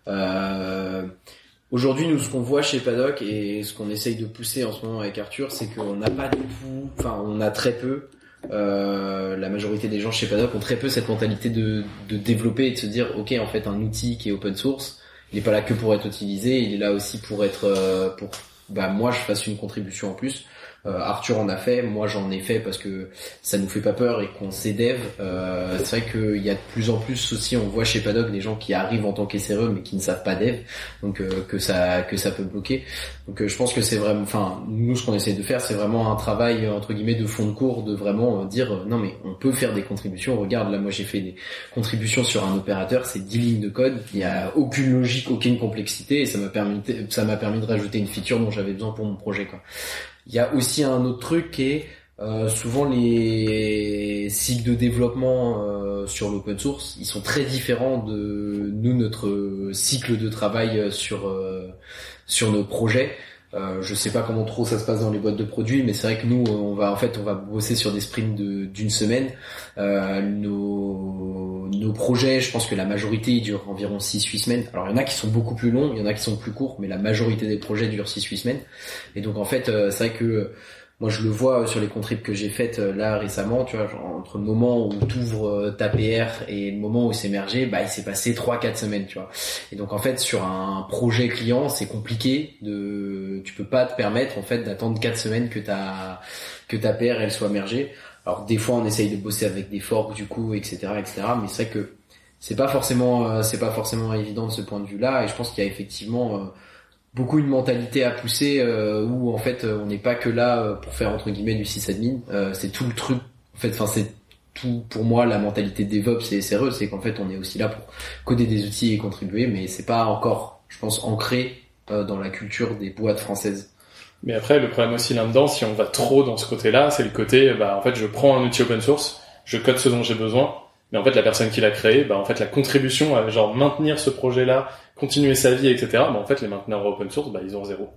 Euh, aujourd'hui, nous, ce qu'on voit chez Paddock et ce qu'on essaye de pousser en ce moment avec Arthur, c'est qu'on n'a pas du tout, enfin, on a très peu, Euh, la majorité des gens chez Paddock ont très peu cette mentalité de, de développer et de se dire ok, en fait, un outil qui est open source, il est pas là que pour être utilisé, il est là aussi pour être euh, pour bah moi je fasse une contribution en plus. Euh, Arthur en a fait, moi j'en ai fait parce que ça nous fait pas peur et qu'on sait dev. Euh, c'est vrai qu'il y a de plus en plus aussi, on voit chez Paddock des gens qui arrivent en tant qu'S R E mais qui ne savent pas dev, donc euh, que ça que ça peut bloquer. Donc euh, je pense que c'est vraiment, enfin nous ce qu'on essaie de faire, c'est vraiment un travail entre guillemets de fond de cours, de vraiment dire euh, non mais on peut faire des contributions. Regarde là, moi j'ai fait des contributions sur un opérateur, c'est dix lignes de code, il y a aucune logique, aucune complexité et ça m'a permis ça m'a permis de rajouter une feature dont j'avais besoin pour mon projet quoi. Il y a aussi un autre truc qui est Euh, souvent les cycles de développement euh, sur l'open source, ils sont très différents de nous, notre cycle de travail sur euh, sur nos projets. Euh, je sais pas comment trop ça se passe dans les boîtes de produits, mais c'est vrai que nous, on va en fait, on va bosser sur des sprints de, d'une semaine. Euh, nos, nos projets, je pense que la majorité ils durent environ six huit semaines. Alors il y en a qui sont beaucoup plus longs, il y en a qui sont plus courts, mais la majorité des projets durent six huit semaines. Et donc en fait, euh, c'est vrai que moi je le vois sur les contribs que j'ai faites là récemment, tu vois, genre, entre le moment où tu ouvres ta P R et le moment où c'est mergé, bah il s'est passé trois quatre semaines, tu vois. Et donc en fait sur un projet client, c'est compliqué de tu peux pas te permettre en fait d'attendre quatre semaines que ta que ta P R elle soit mergée. Alors des fois on essaye de bosser avec des forks du coup, et cetera, et cetera. Mais c'est vrai que c'est pas forcément c'est pas forcément évident de ce point de vue-là. Et je pense qu'il y a effectivement euh, beaucoup une mentalité à pousser euh, où en fait on n'est pas que là euh, pour faire entre guillemets du sysadmin. Euh, c'est tout le truc. En fait, enfin c'est tout pour moi la mentalité DevOps et S R E, c'est qu'en fait on est aussi là pour coder des outils et contribuer, mais c'est pas encore, je pense, ancré euh, dans la culture des boîtes françaises. Mais après, le problème aussi là-dedans, si on va trop dans ce côté-là, c'est le côté, bah, en fait, je prends un outil open source, je code ce dont j'ai besoin, mais en fait, la personne qui l'a créé, bah, en fait, la contribution à, genre, maintenir ce projet-là, continuer sa vie, et cetera, bah, en fait, les mainteneurs open source, bah, ils ont zéro.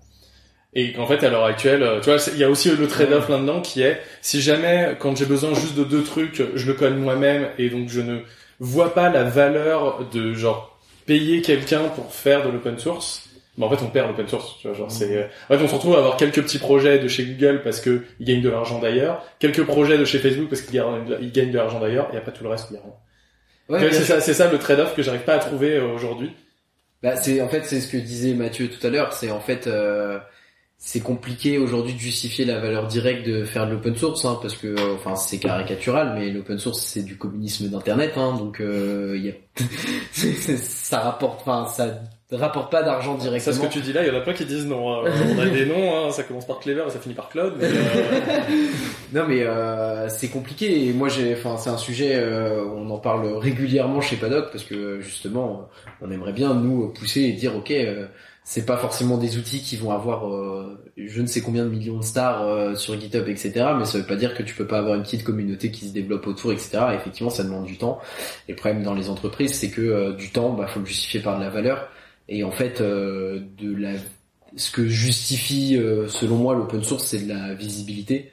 Et qu'en fait, à l'heure actuelle, tu vois, il y a aussi le trade-off là-dedans qui est, si jamais, quand j'ai besoin juste de deux trucs, je le code moi-même, et donc je ne vois pas la valeur de, genre, payer quelqu'un pour faire de l'open source, mais en fait on perd l'open source, tu vois, genre c'est en fait on se retrouve à avoir quelques petits projets de chez Google parce que ils gagnent de l'argent d'ailleurs, quelques projets de chez Facebook parce qu'ils gagnent, ils gagnent de l'argent d'ailleurs, et après tout le reste il y a rien. Ouais, c'est ça, c'est ça le trade-off que j'arrive pas à trouver euh, aujourd'hui. Bah c'est en fait c'est ce que disait Mathieu tout à l'heure, c'est en fait euh, c'est compliqué aujourd'hui de justifier la valeur directe de faire de l'open source, hein, parce que euh, enfin c'est caricatural, mais l'open source c'est du communisme d'internet, hein, donc euh, y a c'est, c'est, ça rapporte, enfin ça rapporte pas d'argent directement. C'est ce que tu dis là, il y en a plein qui disent non. Hein. On a des noms, hein, ça commence par Clever et ça finit par Cloud. Mais euh... non mais euh, c'est compliqué. Et moi j'ai, enfin c'est un sujet, euh, on en parle régulièrement chez Paddock parce que justement on aimerait bien nous pousser et dire ok, euh, c'est pas forcément des outils qui vont avoir euh, je ne sais combien de millions de stars euh, sur GitHub, et cetera. Mais ça veut pas dire que tu peux pas avoir une petite communauté qui se développe autour, et cetera. Et effectivement ça demande du temps. Et le problème dans les entreprises c'est que euh, du temps, bah faut le justifier par de la valeur. Et en fait, euh, de la, ce que justifie, euh, selon moi, l'open source, c'est de la visibilité.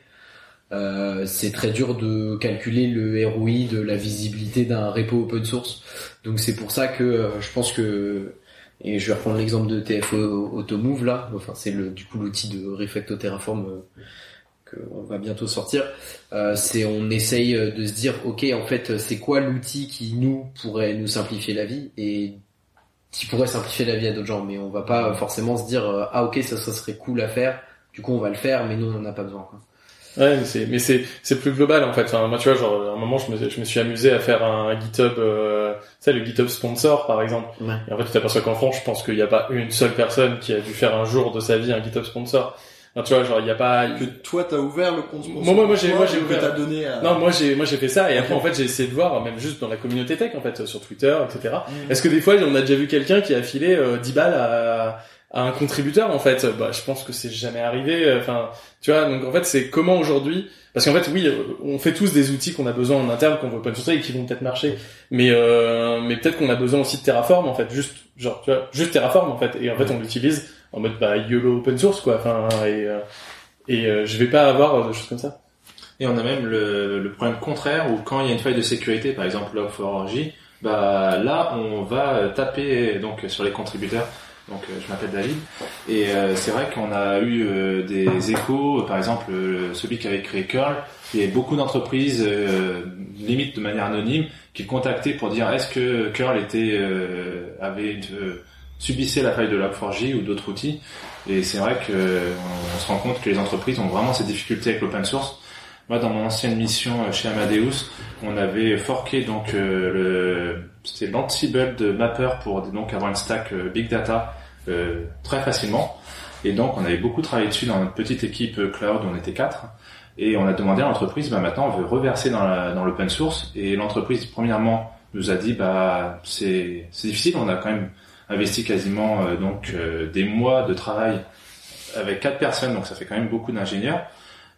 Euh, c'est très dur de calculer le R O I de la visibilité d'un repo open source. Donc c'est pour ça que euh, je pense que, et je vais reprendre l'exemple de T F Automove là. Enfin, c'est le du coup l'outil de Refacto Terraform euh, que on va bientôt sortir. Euh, c'est on essaye de se dire, ok, en fait, c'est quoi l'outil qui nous pourrait nous simplifier la vie et qui pourrait simplifier la vie à d'autres gens, mais on va pas forcément se dire euh, ah ok ça ça serait cool à faire, du coup on va le faire, mais nous on en a pas besoin quoi. Ouais, mais c'est mais c'est c'est plus global en fait. Enfin, moi tu vois, genre à un moment je me je me suis amusé à faire un GitHub, euh, tu sais le GitHub sponsor par exemple. Ouais. Et en fait tu t'aperçois qu'en France je pense qu'il y a pas une seule personne qui a dû faire un jour de sa vie un GitHub sponsor. Non, tu vois, genre il y a pas que toi t'as ouvert le compte sponsor. Moi moi, moi j'ai moi j'ai ouvert. T'as donné à... Non, moi j'ai moi j'ai fait ça et après en fait j'ai essayé de voir même juste dans la communauté tech en fait sur Twitter, et cetera. Mmh. Est-ce que des fois on a déjà vu quelqu'un qui a filé euh, dix balles à à un contributeur en fait? Bah je pense que c'est jamais arrivé. Enfin tu vois, donc en fait c'est comment aujourd'hui, parce qu'en fait oui on fait tous des outils qu'on a besoin en interne qu'on veut open sourcer et qui vont peut-être marcher, mais euh, mais peut-être qu'on a besoin aussi de Terraform en fait, juste genre tu vois juste Terraform en fait, et en fait on l'utilise en mode bah YOLO open source quoi, enfin et euh, et euh, je vais pas avoir de choses comme ça. Et on a même le, le problème contraire où quand il y a une faille de sécurité, par exemple log four j, bah là on va taper donc sur les contributeurs. Donc euh, je m'appelle David et euh, c'est vrai qu'on a eu euh, des échos, par exemple euh, celui qui avait créé curl, il y avait beaucoup d'entreprises euh, limite de manière anonyme qui le contactaient pour dire est-ce que curl était euh, avait euh, subissait la faille de log four j ou d'autres outils, et c'est vrai que euh, on se rend compte que les entreprises ont vraiment ces difficultés avec l'open source. Moi dans mon ancienne mission chez Amadeus, on avait forké donc euh, le c'était l'Ansible de Mapper pour donc avoir une stack euh, big data euh, très facilement, et donc on avait beaucoup travaillé dessus dans notre petite équipe euh, cloud, on était quatre, et on a demandé à l'entreprise bah maintenant on veut reverser dans la, dans l'open source, et l'entreprise premièrement nous a dit bah c'est c'est difficile, on a quand même investi quasiment euh, donc euh, des mois de travail avec quatre personnes, donc ça fait quand même beaucoup d'ingénieurs.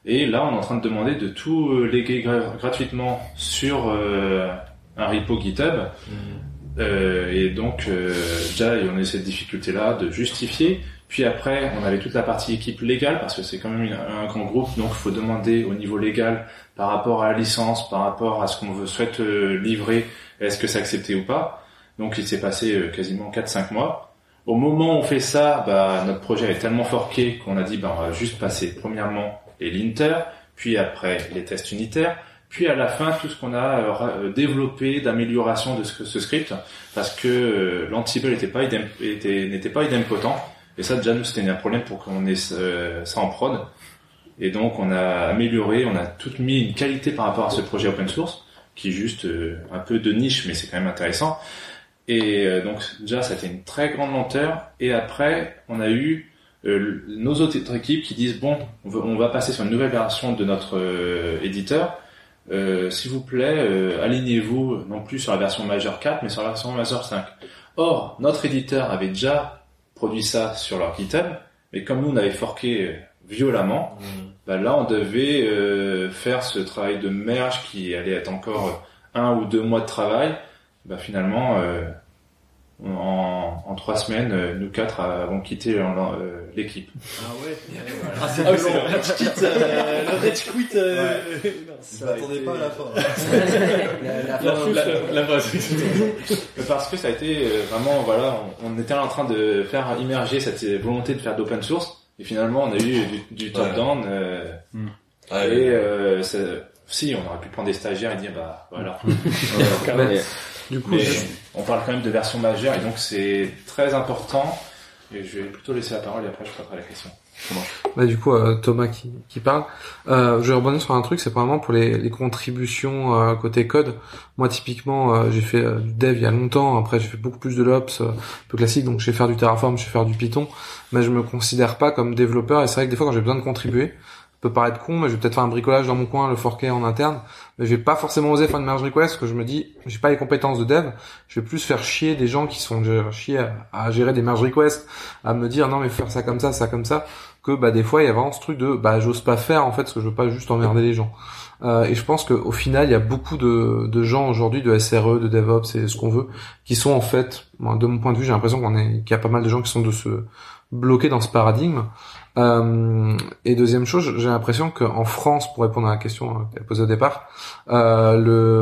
Et là, on est en train de demander de tout léguer gra- gratuitement sur euh, un repo GitHub. Mmh. Euh, et donc, euh, déjà, on a eu cette difficulté-là de justifier. Puis après, on avait toute la partie équipe légale, parce que c'est quand même une, un grand groupe, donc il faut demander au niveau légal, par rapport à la licence, par rapport à ce qu'on veut, souhaite euh, livrer, est-ce que c'est accepté ou pas. Donc il s'est passé euh, quasiment quatre cinq mois. Au moment où on fait ça, bah, notre projet est tellement forqué qu'on a dit bah, on va juste passer premièrement les linters, puis après les tests unitaires, puis à la fin tout ce qu'on a euh, développé d'amélioration de ce, ce script, parce que euh, l'Ansible n'était pas, idem, était, n'était pas idempotent. Et ça, déjà, nous, c'était un problème pour qu'on ait euh, ça en prod. Et donc, on a amélioré, on a tout mis une qualité par rapport à ce projet open source, qui est juste euh, un peu de niche, mais c'est quand même intéressant. Et euh, donc, déjà, ça a été une très grande lenteur. Et après, on a eu euh, nos autres équipes qui disent, bon, on, veut, on va passer sur une nouvelle version de notre euh, éditeur. Euh, s'il vous plaît, euh, alignez-vous non plus sur la version majeure quatre, mais sur la version majeure cinq. Or, notre éditeur avait déjà produit ça sur leur GitHub, mais comme nous on avait forqué euh, violemment, mmh. bah là on devait euh, faire ce travail de merge qui allait être encore un ou deux mois de travail. Bah finalement, euh, en, en trois semaines, euh, nous quatre avons quitté euh, l'équipe. Ah ouais. Voilà. Ah, c'est ah, c'est le rage quit. Euh, le rage quit. Euh... Ouais. Non, je m'attendais été... pas à la fin. la, la, la, la, la, la Parce que ça a été euh, vraiment, voilà, on, on était en train de faire immerger cette volonté de faire d'open source, et finalement on a eu du, du top-down. Ouais. Euh, mm. ah, et euh, si, on aurait pu prendre des stagiaires et dire, bah voilà. ouais, Du coup, mais je... on parle quand même de version majeure, et donc c'est très important. Et je vais plutôt laisser la parole et après je ferai la question. Bah du coup euh, Thomas qui, qui parle. Euh, je vais rebondir sur un truc, c'est vraiment pour les, les contributions euh, côté code. Moi typiquement euh, j'ai fait euh, du dev il y a longtemps. Après j'ai fait beaucoup plus de l'ops, euh, un peu classique. Donc je sais faire du Terraform, je sais faire du Python, mais je me considère pas comme développeur. Et c'est vrai que des fois quand j'ai besoin de contribuer, ça peut paraître con, mais je vais peut-être faire un bricolage dans mon coin, le forquer en interne. Mais je vais pas forcément oser faire une merge request, parce que je me dis, j'ai pas les compétences de dev. Je vais plus faire chier des gens qui sont chier à, à gérer des merge requests, à me dire non mais faire ça comme ça, ça comme ça, que bah des fois il y a vraiment ce truc de bah j'ose pas faire en fait, parce que je veux pas juste emmerder les gens. Euh, et je pense qu'au final il y a beaucoup de, de gens aujourd'hui de S R E, de DevOps et ce qu'on veut, qui sont en fait, de mon point de vue, j'ai l'impression qu'on est, qu'il y a pas mal de gens qui sont de se bloquer dans ce paradigme. Euh, et deuxième chose, j'ai l'impression qu'en France, pour répondre à la question qu'elle posée au départ, euh,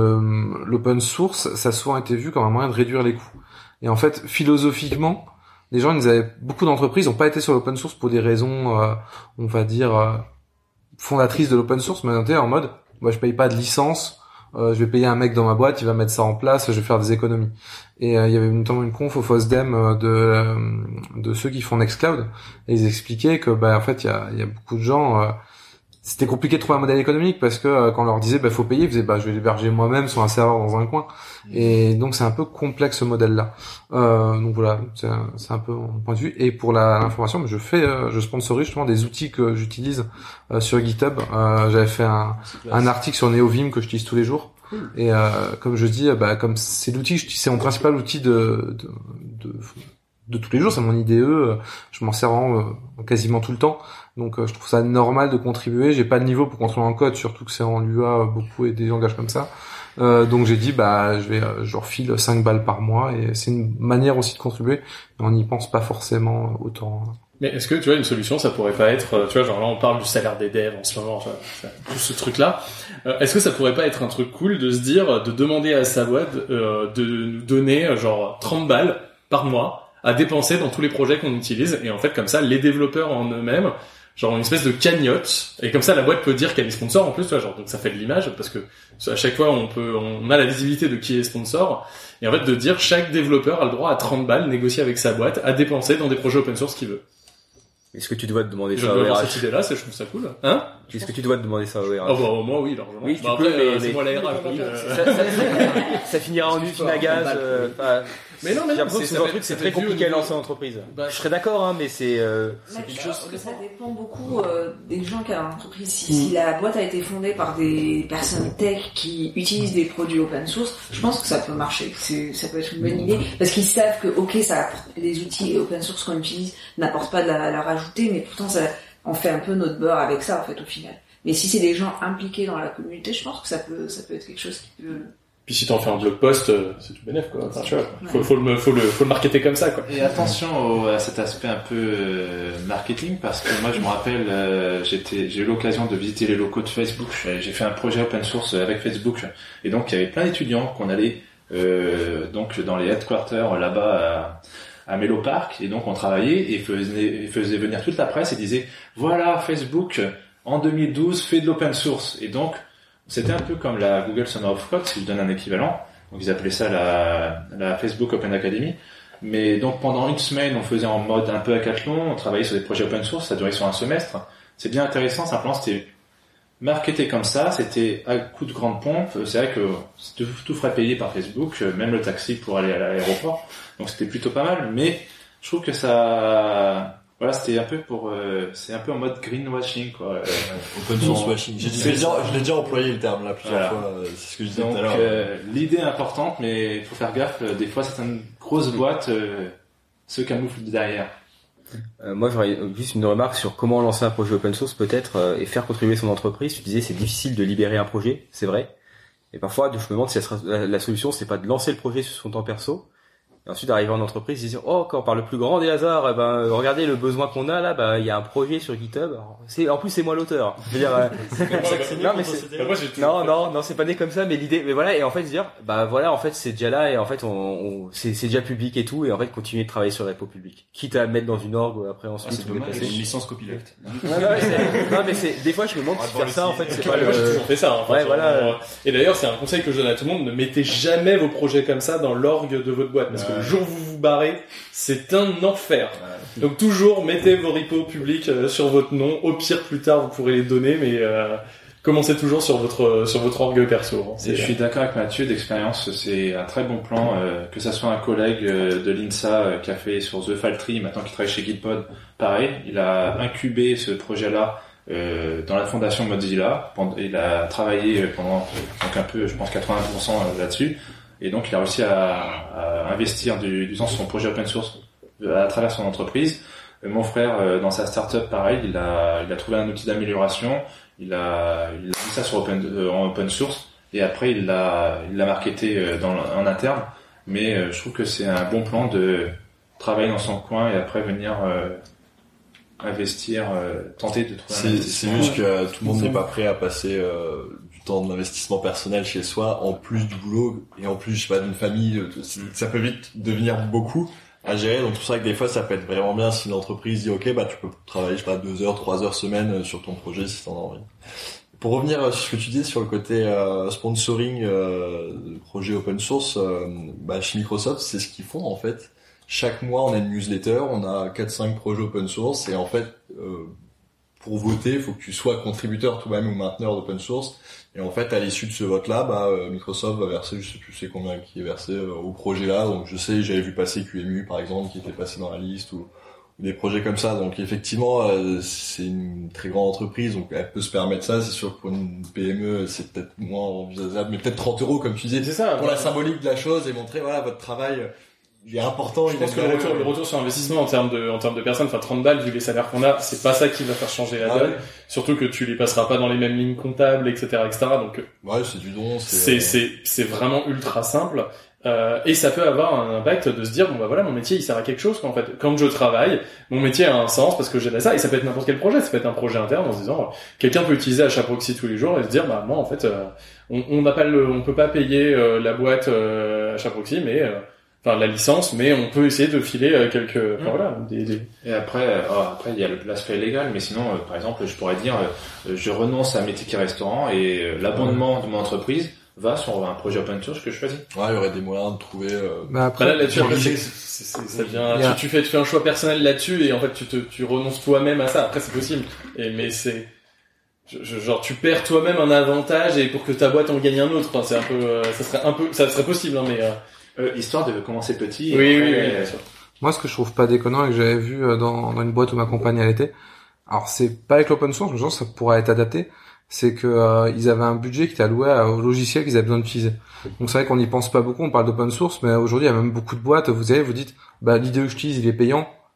le l'open source, ça a souvent été vu comme un moyen de réduire les coûts. Et en fait, philosophiquement, les gens, ils avaient beaucoup d'entreprises n'ont pas été sur l'open source pour des raisons, euh, on va dire, euh, fondatrices de l'open source, mais en mode, moi, je paye pas de licence. Euh, je vais payer un mec dans ma boîte, il va mettre ça en place, je vais faire des économies. Et euh, il y avait notamment une conf au FOSDEM euh, de euh, de ceux qui font Nextcloud, et ils expliquaient que bah en fait il y a il y a beaucoup de gens, euh, c'était compliqué de trouver un modèle économique parce que euh, quand on leur disait bah faut payer, ils faisaient bah je vais l'héberger moi-même sur un serveur dans un coin. Et donc c'est un peu complexe ce modèle-là. Euh, donc voilà, c'est un, c'est un peu mon point de vue. Et pour la, l'information, je fais, euh, je sponsorise justement des outils que j'utilise euh, sur GitHub. Euh, j'avais fait un, un article sur NeoVim que j'utilise tous les jours. Cool. Et euh, comme je dis, bah comme c'est l'outil, c'est mon principal outil de de, de de tous les jours, c'est mon I D E. Je m'en sers vraiment euh, quasiment tout le temps. Donc euh, je trouve ça normal de contribuer. J'ai pas de niveau pour contrôler en code, surtout que c'est en U A beaucoup et des langages comme ça. Euh, donc j'ai dit bah je vais je leur file cinq balles par mois, et c'est une manière aussi de contribuer, mais on n'y pense pas forcément autant. Mais est-ce que tu vois une solution, ça pourrait pas être, tu vois, genre là on parle du salaire des devs en ce moment, tu vois, tout ce truc là, euh, est-ce que ça pourrait pas être un truc cool de se dire, de demander à sa boîte euh, de nous donner genre trente balles par mois à dépenser dans tous les projets qu'on utilise, et en fait comme ça les développeurs en eux-mêmes, genre une espèce de cagnotte, et comme ça la boîte peut dire qu'elle est sponsor en plus, tu vois, genre donc ça fait de l'image, parce que à chaque fois on peut, on a la visibilité de qui est sponsor, et en fait de dire chaque développeur a le droit à trente balles négocié avec sa boîte à dépenser dans des projets open source qu'il veut. Est-ce que tu dois te demander je ça au R H? Cette idée-là, c'est, je trouve ça cool. Hein? Est-ce que tu dois te demander ça au R H? Oh bah, au moins, oui, largement. Oui, tu bah, peux, après, mais, euh, mais... c'est moi la R H, donc, euh... ça, ça, ça, ça finira en usine à gaz, euh, enfin, mais non, mais j'ai l'impression que ce genre de truc, c'est très compliqué à lancer en entreprise. Bah, je serais d'accord, hein, mais c'est, euh, c'est quelque chose que ça dépend beaucoup, euh, des gens qui ont l'entreprise. Si, si la boîte a été fondée par des personnes tech qui utilisent des produits open source, je pense que ça peut marcher. C'est, ça peut être une bonne idée, parce qu'ils savent que, ok, ça, les outils open source qu'on utilise n'apportent pas de la valeur ajoutée, mais pourtant ça, on fait un peu notre beurre avec ça, en fait, au final. Mais si c'est des gens impliqués dans la communauté, je pense que ça peut, ça peut être quelque chose qui peut... Puis si t'en fais un blog post, c'est tout bénef, quoi. Enfin, tu vois, faut, faut le, faut le, faut le marketer comme ça, quoi. Et attention au, à cet aspect un peu euh, marketing, parce que moi, je me rappelle, euh, j'étais, j'ai eu l'occasion de visiter les locaux de Facebook. J'ai fait un projet open source avec Facebook, et donc il y avait plein d'étudiants qu'on allait euh, donc dans les headquarters là-bas à, à Menlo Park, et donc on travaillait et faisait, faisait venir toute la presse et disait voilà, Facebook en deux mille douze fait de l'open source, et donc c'était un peu comme la Google Summer of Code, si je donne un équivalent. Donc ils appelaient ça la, la Facebook Open Academy. Mais donc pendant une semaine, on faisait en mode un peu hackathon, on travaillait sur des projets open source, ça durait sur un semestre. C'est bien intéressant, simplement c'était marketé comme ça, c'était à coup de grande pompe. C'est vrai que tout, tout frais payé par Facebook, même le taxi pour aller à l'aéroport. Donc c'était plutôt pas mal, mais je trouve que ça... Voilà, c'était un peu pour, euh, c'est un peu en mode greenwashing, quoi. Euh, open source washing. J'ai dit, je l'ai déjà employé le terme là plusieurs voilà. fois. C'est ce que je disais Donc, tout à l'heure. Euh, l'idée est importante, mais il faut faire gaffe. Des fois, certaines grosses boîtes euh, se camouflent derrière. Euh, moi, j'aurais juste une remarque sur comment lancer un projet open source, peut-être, euh, et faire contribuer son entreprise. Tu disais, c'est difficile de libérer un projet, c'est vrai. Et parfois, je me demande si la, la solution, c'est pas de lancer le projet sur son temps perso. Et ensuite d'arriver en entreprise et dire oh quand par le plus grand des hasards eh ben regardez le besoin qu'on a là bah il y a un projet sur GitHub alors, c'est en plus c'est moi l'auteur je veux dire euh... non mais c'est bah, moi, non non non c'est pas né comme ça mais l'idée mais voilà et en fait dire bah voilà en fait c'est déjà là et en fait on, on c'est c'est déjà public et tout et en fait continuer de travailler sur le repo public quitte à mettre dans une org après ensuite ah, c'est dommage, une licence copyleft ouais, ouais, non mais c'est des fois je me demande si faire ça en fait c'est pas le moi j'ai toujours fait ça hein, ouais voilà et d'ailleurs c'est un conseil que je donne à tout le monde ne mettez jamais vos projets comme ça dans l'org de votre boîte parce que le jour où vous vous barrez, c'est un enfer. Ouais. Donc toujours mettez vos repos publics euh, sur votre nom. Au pire, plus tard, vous pourrez les donner, mais euh, commencez toujours sur votre sur votre orgue perso. Hein. Et je suis d'accord avec Mathieu. D'expérience, c'est un très bon plan. Euh, que ça soit un collègue euh, de l'INSA euh, qui a fait sur The File Tree, maintenant qui travaille chez Gitpod, pareil, il a incubé ce projet-là euh, dans la fondation Mozilla. Il a travaillé pendant donc un peu, je pense, quatre-vingts pour cent là-dessus. Et donc, il a réussi à, à investir du, du temps sur son projet open source à travers son entreprise. Mon frère, dans sa startup, pareil, il a, il a trouvé un outil d'amélioration. Il a, il a mis ça sur open, euh, en open source. Et après, il l'a, il l'a marketé dans, en interne. Mais euh, je trouve que c'est un bon plan de travailler dans son coin et après venir euh, investir, euh, tenter de trouver c'est, un investissement. C'est juste que tout le monde n'est pas prêt à passer euh, du temps d'investissement personnel chez soi, en plus du boulot, et en plus, je sais pas, d'une famille, ça peut vite devenir beaucoup à gérer. Donc, c'est pour ça que des fois, ça peut être vraiment bien si l'entreprise dit, ok, bah, tu peux travailler, je sais pas, deux heures, trois heures semaine sur ton projet si t'en as envie. Pour revenir sur ce que tu dis sur le côté euh, sponsoring euh, de projet open source, euh, bah, chez Microsoft, c'est ce qu'ils font en fait. Chaque mois, on a une newsletter, on a quatre cinq projets open source, et en fait, euh, pour voter, il faut que tu sois contributeur toi-même ou mainteneur d'open source. Et en fait, à l'issue de ce vote-là, bah, euh, Microsoft va verser, je sais plus c'est combien qui est versé euh, au projet-là. Donc, je sais, j'avais vu passer Q M U par exemple, qui était passé dans la liste, ou, ou des projets comme ça. Donc, effectivement, euh, c'est une très grande entreprise, donc elle peut se permettre ça. C'est sûr que pour une P M E, c'est peut-être moins envisageable, mais peut-être trente euros, comme tu disais, c'est ça, pour la symbolique de la chose et montrer, voilà, votre travail. Il est important. Je il pense que le retour, le retour sur investissement en termes de, en termes de personnes, enfin trente balles vu les salaires qu'on a, c'est pas ça qui va faire changer la donne. Ah ouais. Surtout que tu les passeras pas dans les mêmes lignes comptables, et cetera, et cetera. Donc ouais, c'est du don. C'est c'est c'est vraiment ultra simple. Euh, et ça peut avoir un impact de se dire bon bah voilà mon métier il sert à quelque chose quoi, en fait quand je travaille mon métier a un sens parce que j'aide à ça et ça peut être n'importe quel projet, ça peut être un projet interne en se disant quelqu'un peut utiliser HAProxy tous les jours et se dire bah moi en fait euh, on on n'a pas le on peut pas payer euh, la boîte euh, HAProxy mais euh, enfin la licence, mais on peut essayer de filer quelques, enfin, mmh. voilà, des, des... Et après, oh, après il y a l'aspect légal, mais sinon, euh, par exemple, je pourrais dire, euh, je renonce à mes tickets restaurants et euh, l'abonnement mmh. de mon entreprise va sur un projet open source que je choisis. Ouais, il y aurait des moyens de trouver. Euh... Bah après, bah là, là-dessus, après, c'est, c'est, c'est, ça vient. Yeah. Tu, tu fais, tu fais un choix personnel là-dessus et en fait, tu te, tu renonces toi-même à ça. Après, c'est possible. Et mais c'est Je, genre tu perds toi-même un avantage et pour que ta boîte en gagne un autre. Enfin, c'est un peu, euh, ça serait un peu, ça serait possible, hein, mais. Euh... Euh, histoire de commencer petit. Oui, oui, oui, bien sûr. Moi, ce que je trouve pas déconnant et que j'avais vu dans, dans une boîte où ma compagne elle était, alors c'est pas avec l'open source, mais je pense que ça pourrait être adapté, c'est que euh, ils avaient un budget qui était alloué au logiciel qu'ils avaient besoin d'utiliser. Donc c'est vrai qu'on n'y pense pas beaucoup, on parle d'open source, mais aujourd'hui il y a même beaucoup de boîtes, vous savez, vous dites, bah l'I D E que j'utilise il est payant,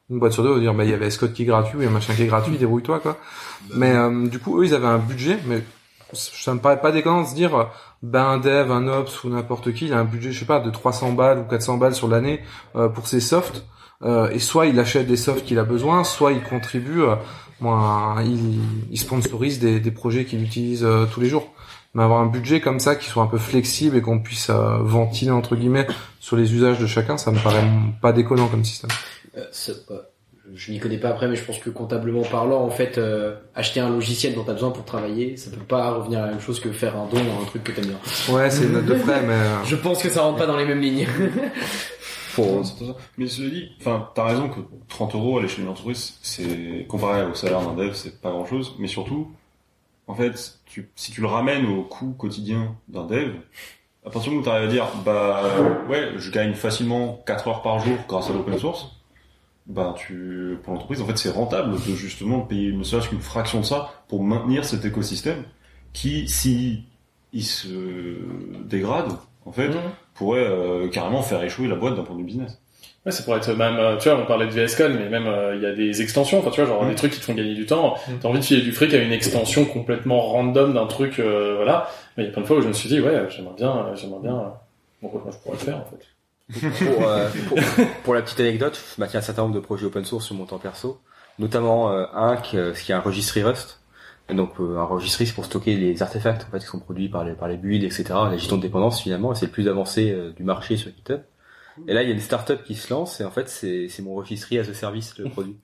une boîte sur deux va dire, bah, il y avait S-Code qui est gratuit, il y a un machin qui est gratuit, débrouille-toi, quoi. Mais, euh, du coup, eux, ils avaient un budget, mais ça me paraît pas déconnant de se dire, ben, un dev, un ops ou n'importe qui, il a un budget, je sais pas, de trois cents balles ou quatre cents balles sur l'année, euh, pour ses softs, euh, et soit il achète des softs qu'il a besoin, soit il contribue, euh, moi, il, il sponsorise des, des projets qu'il utilise euh, tous les jours. Mais avoir un budget comme ça qui soit un peu flexible et qu'on puisse euh, ventiler entre guillemets sur les usages de chacun, ça me paraît pas déconnant comme système. Euh, euh, je m'y connais pas après, mais je pense que comptablement parlant, en fait, euh, acheter un logiciel dont t'as besoin pour travailler, ça peut pas revenir à la même chose que faire un don à un truc que t'aimes bien. Ouais, c'est une note de frais, mais euh... je pense que ça rentre pas dans les mêmes lignes. Faut... Mais cela dit, enfin, t'as raison que trente euros à l'échelle d'une entreprise, c'est comparé au salaire d'un dev, c'est pas grand chose, mais surtout, en fait, tu, si tu le ramènes au coût quotidien d'un dev, à partir du moment où tu arrives à dire, bah, ouais, je gagne facilement quatre heures par jour grâce à l'open source, bah, tu, pour l'entreprise, en fait, c'est rentable de justement payer ne serait-ce qu'une fraction de ça pour maintenir cet écosystème qui, si il se dégrade, en fait, mmh. pourrait euh, carrément faire échouer la boîte d'un point de vue business. Ouais, c'est pour être même, tu vois, on parlait de V S Code, mais même, il euh, y a des extensions, enfin, tu vois, genre, mmh. des trucs qui te font gagner du temps. Mmh. T'as envie de filer du fric à une extension complètement random d'un truc, euh, voilà. Mais il y a plein de fois où je me suis dit, ouais, j'aimerais bien, j'aimerais bien, euh, bon, moi, je pourrais le faire, en fait. pour, euh, pour, pour la petite anecdote, je maintiens un certain nombre de projets open source sur mon temps perso, notamment, euh, un qui, euh, qui est un registry Rust. Et donc, euh, un registry, c'est pour stocker les artefacts, en fait, qui sont produits par les, par les builds, et cetera, la gestion de dépendance, finalement, et c'est le plus avancé, euh, du marché sur GitHub. Et là, il y a une startup qui se lance, et en fait, c'est, c'est mon registry as a service, le produit.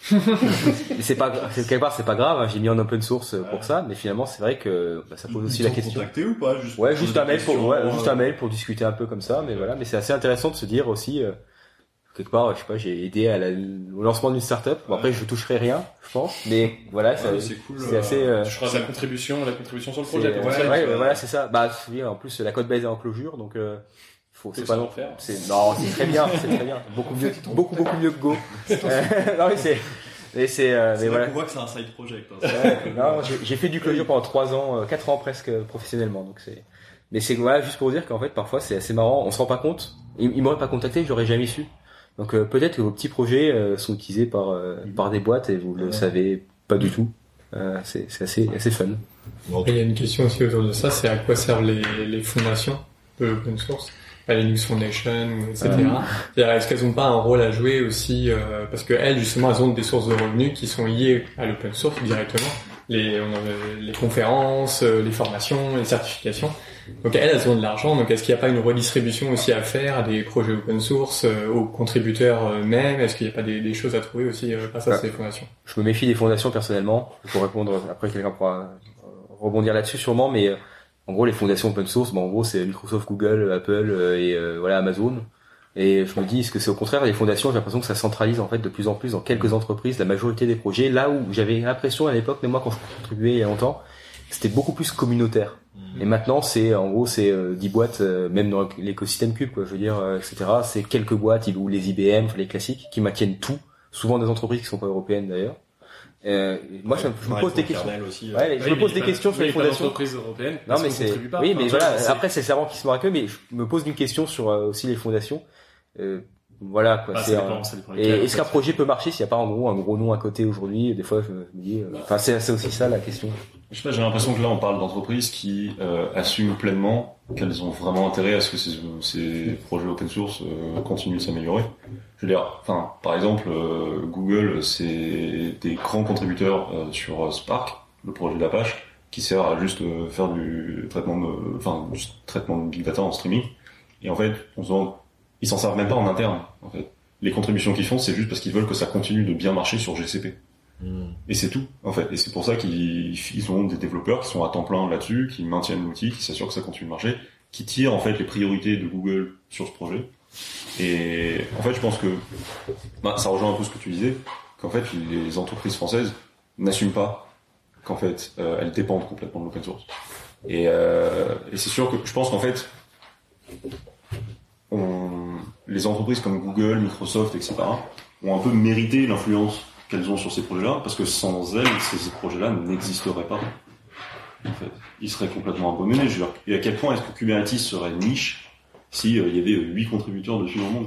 c'est pas, c'est, quelque part, c'est pas grave, hein, j'ai mis en open source pour ça, mais finalement, c'est vrai que, bah, ça pose aussi la question. Contacté ou pas, juste ouais, juste un mail pour, ouais, euh... juste un mail pour discuter un peu comme ça, mais voilà, mais c'est assez intéressant de se dire aussi, euh, quelque part, je sais pas, j'ai aidé à la, au lancement d'une startup. Bon, après, je toucherai rien, je pense, mais voilà, ouais, ça, c'est cool. C'est assez, euh, tu feras la contribution, la contribution sur le projet. Ouais, ouais, ouais, voilà, c'est ça. Bah, oui, en plus, la code base est en closure, donc, euh, faut, c'est pas non faire. C'est, non, c'est très bien, c'est très bien. Beaucoup mieux, beaucoup, beaucoup mieux que Go. euh, non, mais c'est, mais c'est, euh, c'est mais voilà. On voit que c'est un side project. Hein. Ouais, non, j'ai, j'ai fait du closure pendant trois ans, euh, quatre ans presque professionnellement, donc c'est, mais c'est, voilà, juste pour dire qu'en fait, parfois, c'est assez marrant, on se rend pas compte. Ils, ils m'auraient pas contacté, j'aurais jamais su. Donc, euh, peut-être que vos petits projets, euh, sont utilisés par, euh, par des boîtes et vous le ouais. savez pas du tout. Euh, c'est, c'est assez, assez fun. Et il y a une question aussi autour de ça, c'est à quoi servent les, les fondations de l'open source? La Linux Foundation, et cetera. Euh... C'est-à-dire, est-ce qu'elles n'ont pas un rôle à jouer aussi, euh, parce que elles, justement, elles ont des sources de revenus qui sont liées à l'open source directement. Les, on a les conférences, les formations, les certifications. Donc elles, elles ont de l'argent. Donc est-ce qu'il n'y a pas une redistribution aussi à faire à des projets open source, euh, aux contributeurs eux-mêmes? Est-ce qu'il n'y a pas des, des choses à trouver aussi euh, grâce à ouais. ces fondations? Je me méfie des fondations personnellement. Pour répondre, après quelqu'un pourra rebondir là-dessus sûrement, mais en gros, les fondations open source, bon, en gros, c'est Microsoft, Google, Apple et euh, voilà Amazon. Et je me dis, est-ce que c'est au contraire les fondations? J'ai l'impression que ça centralise en fait de plus en plus dans quelques entreprises la majorité des projets. Là où j'avais l'impression à l'époque, même moi quand je contribuais il y a longtemps, c'était beaucoup plus communautaire. Mmh. Et maintenant, c'est en gros, c'est euh, dix boîtes, euh, même dans l'écosystème Cube, quoi. Je veux dire, euh, et cetera. C'est quelques boîtes, ou les I B M, les classiques, qui maintiennent tout. Souvent des entreprises qui sont pas européennes d'ailleurs. Euh, moi, ouais, je, je me pose des questions. Aussi, ouais, je oui, me pose des questions sur les fondations. Entreprises européennes. Non, mais c'est. Pas, oui, mais voilà. C'est... Après, c'est le servant qui se mord à queue, mais je me pose une question sur euh, aussi les fondations. Euh, voilà quoi. Ah, c'est dépend, un... Et est-ce qu'un projet peut marcher s'il n'y a pas en gros un gros nom à côté aujourd'hui? Des fois, je me dis. Enfin, euh... c'est, c'est aussi ça la question. Je sais pas. J'ai l'impression que là, on parle d'entreprises qui euh, assument pleinement qu'elles ont vraiment intérêt à ce que ces, ces projets open source euh, continuent de s'améliorer. Je veux dire, enfin, par exemple, euh, Google, c'est des grands contributeurs euh, sur euh, Spark, le projet d'Apache, qui sert à juste euh, faire du traitement de, enfin, du traitement de big data en streaming. Et en fait, on se demande, ils s'en servent même pas en interne, en fait. Les contributions qu'ils font, c'est juste parce qu'ils veulent que ça continue de bien marcher sur G C P. Mmh. Et c'est tout, en fait. Et c'est pour ça qu'ils ils ont des développeurs qui sont à temps plein là-dessus, qui maintiennent l'outil, qui s'assurent que ça continue de marcher, qui tirent, en fait, les priorités de Google sur ce projet. Et en fait, je pense que bah, ça rejoint un peu ce que tu disais, qu'en fait, les entreprises françaises n'assument pas qu'en fait, euh, elles dépendent complètement de l'open source. Et, euh, et c'est sûr que je pense qu'en fait, on, les entreprises comme Google, Microsoft, et cetera, ont un peu mérité l'influence qu'elles ont sur ces projets-là, parce que sans elles, ces, ces projets-là n'existeraient pas. En fait, ils seraient complètement abandonnés. Je veux dire, et à quel point est-ce que Kubernetes serait niche si euh, il y avait huit contributeurs dessus dans le monde, quoi.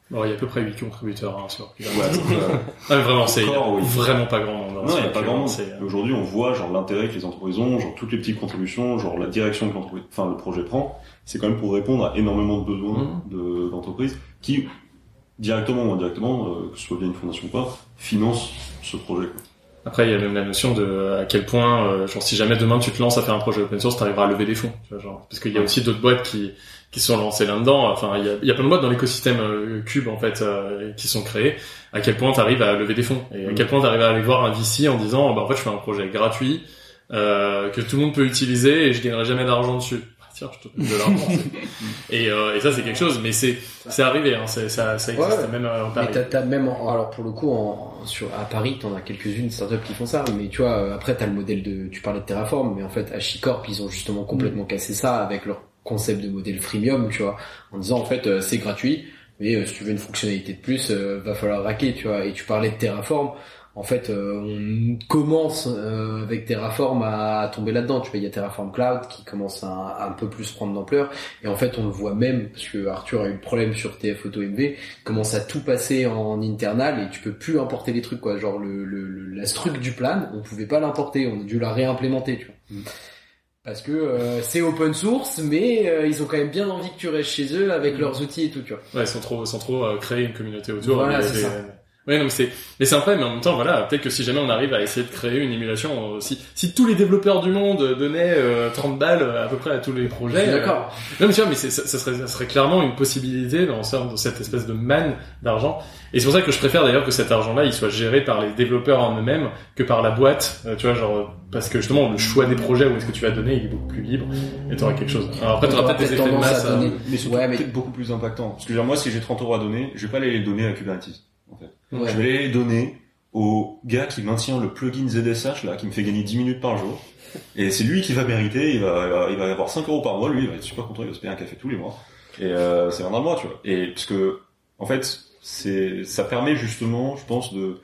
Bon, il y a à peu près huit contributeurs hein, sur Kubernetes. Ouais, euh... ah, mais vraiment, c'est Encore, oui. vraiment pas grand monde. Hein, non, il n'y a pas grand monde. C'est... Aujourd'hui, on voit genre l'intérêt que les entreprises ont, genre toutes les petites contributions, genre la direction que l'entreprise, enfin le projet prend. C'est quand même pour répondre à énormément de besoins mmh. de, d'entreprises qui, directement ou indirectement, euh, que ce soit via une fondation ou pas, financent ce projet. Quoi. Après, il y a même la notion de à quel point, euh, genre, si jamais demain tu te lances à faire un projet open source, t'arriveras à lever des fonds, tu vois, genre, parce qu'il y a aussi d'autres boîtes qui qui sont lancées là-dedans. Enfin, il y a, il y a plein de boîtes dans l'écosystème euh, Cube en fait euh, qui sont créées. À quel point t'arrives à lever des fonds et à quel point t'arrives à aller voir un V C en disant, bah en fait, je fais un projet gratuit euh, que tout le monde peut utiliser et je gagnerai jamais d'argent dessus. Tiens, je te donne de l'argent. et, euh, et ça, c'est quelque chose, mais c'est, c'est arrivé, hein, c'est, ça, ça existe ouais, même en Paris. Mais t'as, t'as même, en, alors pour le coup, en, sur, à Paris, t'en as quelques-unes startups qui font ça, mais tu vois, après t'as le modèle de, tu parlais de Terraform, mais en fait, HashiCorp, ils ont justement complètement mmh. cassé ça avec leur concept de modèle freemium, tu vois, en disant, en fait, euh, c'est gratuit, mais euh, si tu veux une fonctionnalité de plus, euh, va falloir raquer, tu vois, et tu parlais de Terraform, en fait, euh, on commence euh, avec Terraform à tomber là-dedans. Tu vois, il y a Terraform Cloud qui commence à, à un peu plus prendre d'ampleur. Et en fait, on le voit même, parce que Arthur a eu le problème sur T F Auto M V, commence à tout passer en internal et tu peux plus importer les trucs, quoi. Genre le, le, le la struc du plan, on pouvait pas l'importer, on a dû la réimplémenter, tu vois. Mm. Parce que euh, c'est open source, mais euh, ils ont quand même bien envie que tu restes chez eux avec mmh. leurs outils et tout, tu vois. Ouais, sans trop, sans trop euh, créer une communauté autour. Voilà, les, c'est les... ça. Ouais, non, mais c'est, mais c'est un peu, mais en même temps, voilà, peut-être que si jamais on arrive à essayer de créer une émulation, euh, si, si tous les développeurs du monde donnaient euh, trente balles à peu près à tous les projets. D'accord. Euh, non, mais tu vois, mais c'est, ça, ça serait, ça serait clairement une possibilité dans, dans cette espèce de manne d'argent. Et c'est pour ça que je préfère d'ailleurs que cet argent-là, il soit géré par les développeurs en eux-mêmes que par la boîte, euh, tu vois, genre, parce que justement, le choix des projets, où est-ce que tu vas donner, il est beaucoup plus libre, et t'auras quelque chose. Alors après, t'auras peut-être des effets de masse. Donner... Mais surtout, ouais, mais... peut-être beaucoup plus impactant. Parce que genre, moi, si j'ai trente euros à donner, je vais pas aller les donner à Kubernetes. En fait. Ouais. Je vais les donner au gars qui maintient le plugin Z S H là, qui me fait gagner dix minutes par jour. Et c'est lui qui va mériter, il va, il va, il va avoir cinq euros par mois, lui, il va être super content, il va se payer un café tous les mois. Et euh, c'est viendra de moi, tu vois. Et parce que, en fait, c'est, ça permet justement, je pense, de,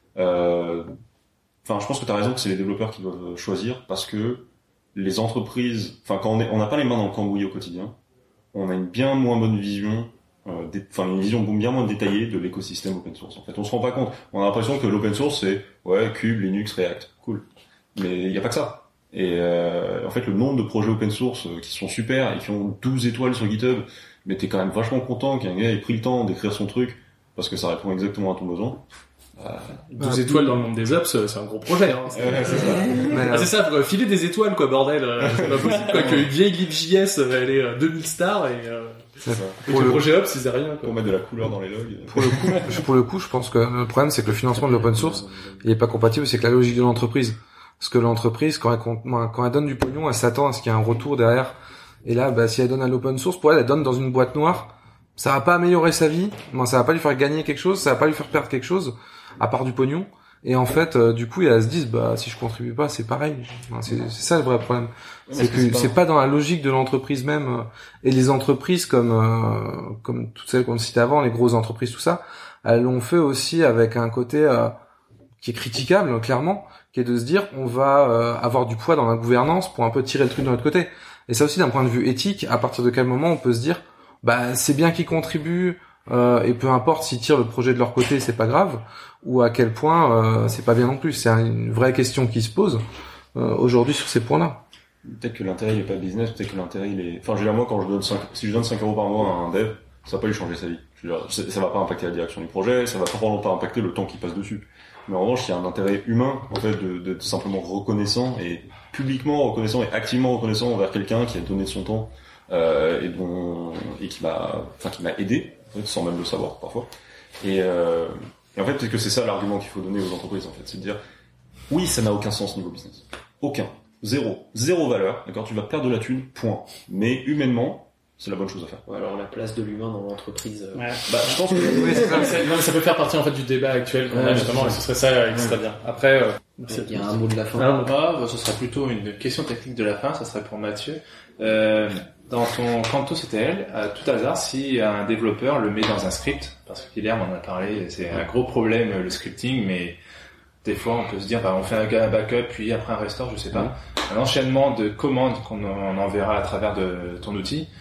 euh, enfin, je pense que t'as raison que c'est les développeurs qui doivent choisir, parce que les entreprises, enfin, quand on est, on n'a pas les mains dans le cambouis au quotidien, on a une bien moins bonne vision. Euh, des, enfin une vision bien moins détaillée de l'écosystème open source. En fait, on se rend pas compte. On a l'impression que l'open source c'est ouais Cube, Linux, React, cool. Mais il y a pas que ça. Et euh, en fait, le nombre de projets open source euh, qui sont super et qui ont douze étoiles sur GitHub, mais t'es quand même vachement content qu'un gars ait pris le temps d'écrire son truc parce que ça répond exactement à ton besoin. Euh, douze étoiles dans le monde des ops, c'est un gros projet. Hein. C'est, ouais, c'est ça. Ah, c'est ça, faut filer des étoiles, quoi, bordel. C'est pas possible, quoi, qu'une vieille lib.js, elle est deux mille stars et, euh, c'est ça. et que le projet ops, c'est rien, quoi. Pour mettre de la couleur dans les logs. Pour le coup, pour le coup, je pense que le problème, c'est que le financement de l'open source, il est pas compatible, c'est que la logique de l'entreprise. Parce que l'entreprise, quand elle, quand elle donne du pognon, elle s'attend à ce qu'il y ait un retour derrière. Et là, bah, si elle donne à l'open source, pour elle, elle donne dans une boîte noire. Ça va pas améliorer sa vie. Non, ça va pas lui faire gagner quelque chose. Ça va pas lui faire perdre quelque chose. À part du pognon. Et en fait, euh, du coup, elles se disent, bah, si je contribue pas, c'est pareil. C'est, c'est ça le vrai problème. Ouais, c'est que, que c'est, pas... c'est pas dans la logique de l'entreprise même. Euh, et les entreprises comme, euh, comme toutes celles qu'on citait avant, les grosses entreprises, tout ça, elles l'ont fait aussi avec un côté, euh, qui est critiquable, clairement, qui est de se dire, on va euh, avoir du poids dans la gouvernance pour un peu tirer le truc de notre côté. Et ça aussi, d'un point de vue éthique, à partir de quel moment on peut se dire, bah, c'est bien qu'ils contribuent, Euh, et peu importe s'ils tirent le projet de leur côté, c'est pas grave, ou à quel point euh, c'est pas bien non plus. C'est une vraie question qui se pose euh, aujourd'hui sur ces points-là. Peut-être que l'intérêt il est pas business, peut-être que l'intérêt il est. Enfin, je veux dire, moi quand je donne cinq, si je donne cinq euros par mois à un dev, ça va pas lui changer sa vie. Je veux dire, ça va pas impacter la direction du projet, ça va probablement pas impacter le temps qu'il passe dessus. Mais en revanche, il y a un intérêt humain en fait de, de, de simplement reconnaissant et publiquement reconnaissant et activement reconnaissant envers quelqu'un qui a donné de son temps euh, et dont et qui m'a, enfin qui m'a aidé. Sans même le savoir parfois. Et, euh, et en fait, peut-être que c'est ça l'argument qu'il faut donner aux entreprises, en fait, c'est de dire, oui, ça n'a aucun sens niveau business, aucun, zéro, zéro valeur. D'accord, tu vas perdre de la thune, point. Mais humainement, c'est la bonne chose à faire. Ouais, alors la place de l'humain dans l'entreprise. Euh... Ouais. Bah, je pense que oui, ça, ça, non, ça peut faire partie en fait du débat actuel qu'on ouais, a justement, et ce serait ça qui serait bien. Après, euh, il y a un mot de la fin. Ah, bah, ce serait plutôt une question technique de la fin. Ça serait pour Mathieu. Euh, Dans ton Canto C T L, à tout hasard, si un développeur le met dans un script, parce que Guilherme en a parlé, c'est un gros problème le scripting, mais des fois on peut se dire, bah, on fait un backup, puis après un restore, je sais pas, un enchaînement de commandes qu'on enverra à travers de ton outil.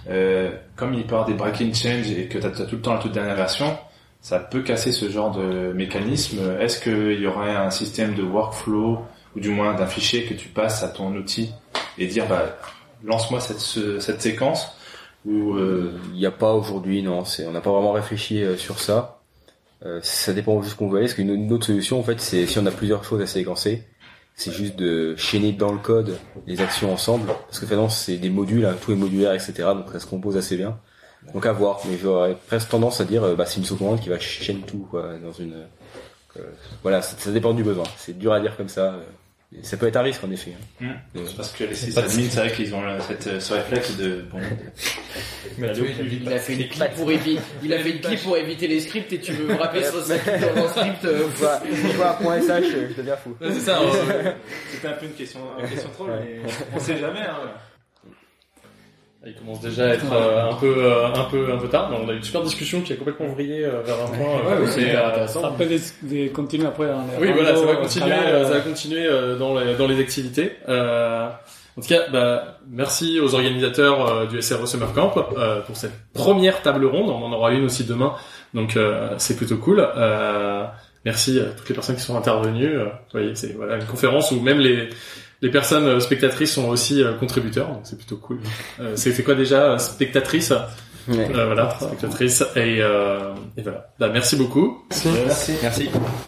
euh, comme il peut y avoir des breaking change et que tu as tout le temps la toute dernière version, ça peut casser ce genre de mécanisme. Est-ce qu'il y aurait un système de workflow ou du moins d'un fichier que tu passes à ton outil et dire bah lance-moi cette ce, cette séquence ou euh... il n'y a pas aujourd'hui, non, c'est on n'a pas vraiment réfléchi euh, sur ça. Euh, ça dépend de ce qu'on veut aller, parce qu'une une autre solution en fait, c'est si on a plusieurs choses à séquencer, c'est juste de chaîner dans le code les actions ensemble, parce que finalement c'est des modules, hein, tout est modulaire, et cetera. Donc ça se compose assez bien. Donc à voir, mais j'aurais presque tendance à dire euh, bah c'est une sous-commande qui va chaîner tout quoi, dans une euh, voilà, ça, ça dépend du besoin. C'est dur à dire comme ça. Euh, ça peut être un risque en effet. Mmh. Euh, parce que les sysadmins, c'est vrai qu'ils ont cette, ce réflexe de bon. Mais oui, il a fait une clip pour éviter, il a fait une clip pour éviter les scripts et tu veux me rappeler sur ce script. Euh, voilà, voilà, point sh, je deviens fou. Ouais, c'est ça. Euh, c'était un peu une question, une question trop, mais on sait jamais. Hein. Il commence déjà à être euh, un peu euh, un peu un peu tard, mais on a eu une super discussion qui a complètement vrillé euh, vers un point. Ouais, euh, ouais, c'est euh, intéressant. Après des, des continuer après. Hein, oui, voilà, ça va continuer, euh, ça va continuer euh, dans les dans les activités. Euh, en tout cas, bah merci aux organisateurs euh, du S R E Summer Camp euh, pour cette première table ronde. On en aura une aussi demain, donc euh, c'est plutôt cool. Euh, merci à toutes les personnes qui sont intervenues. Euh, vous voyez, c'est voilà une conférence où même les Les personnes spectatrices sont aussi euh, contributeurs, donc c'est plutôt cool. Euh, c'est, c'est quoi déjà spectatrice ouais. euh, Voilà, spectatrice et, euh, et voilà. Bah, merci beaucoup. Merci. Merci. merci.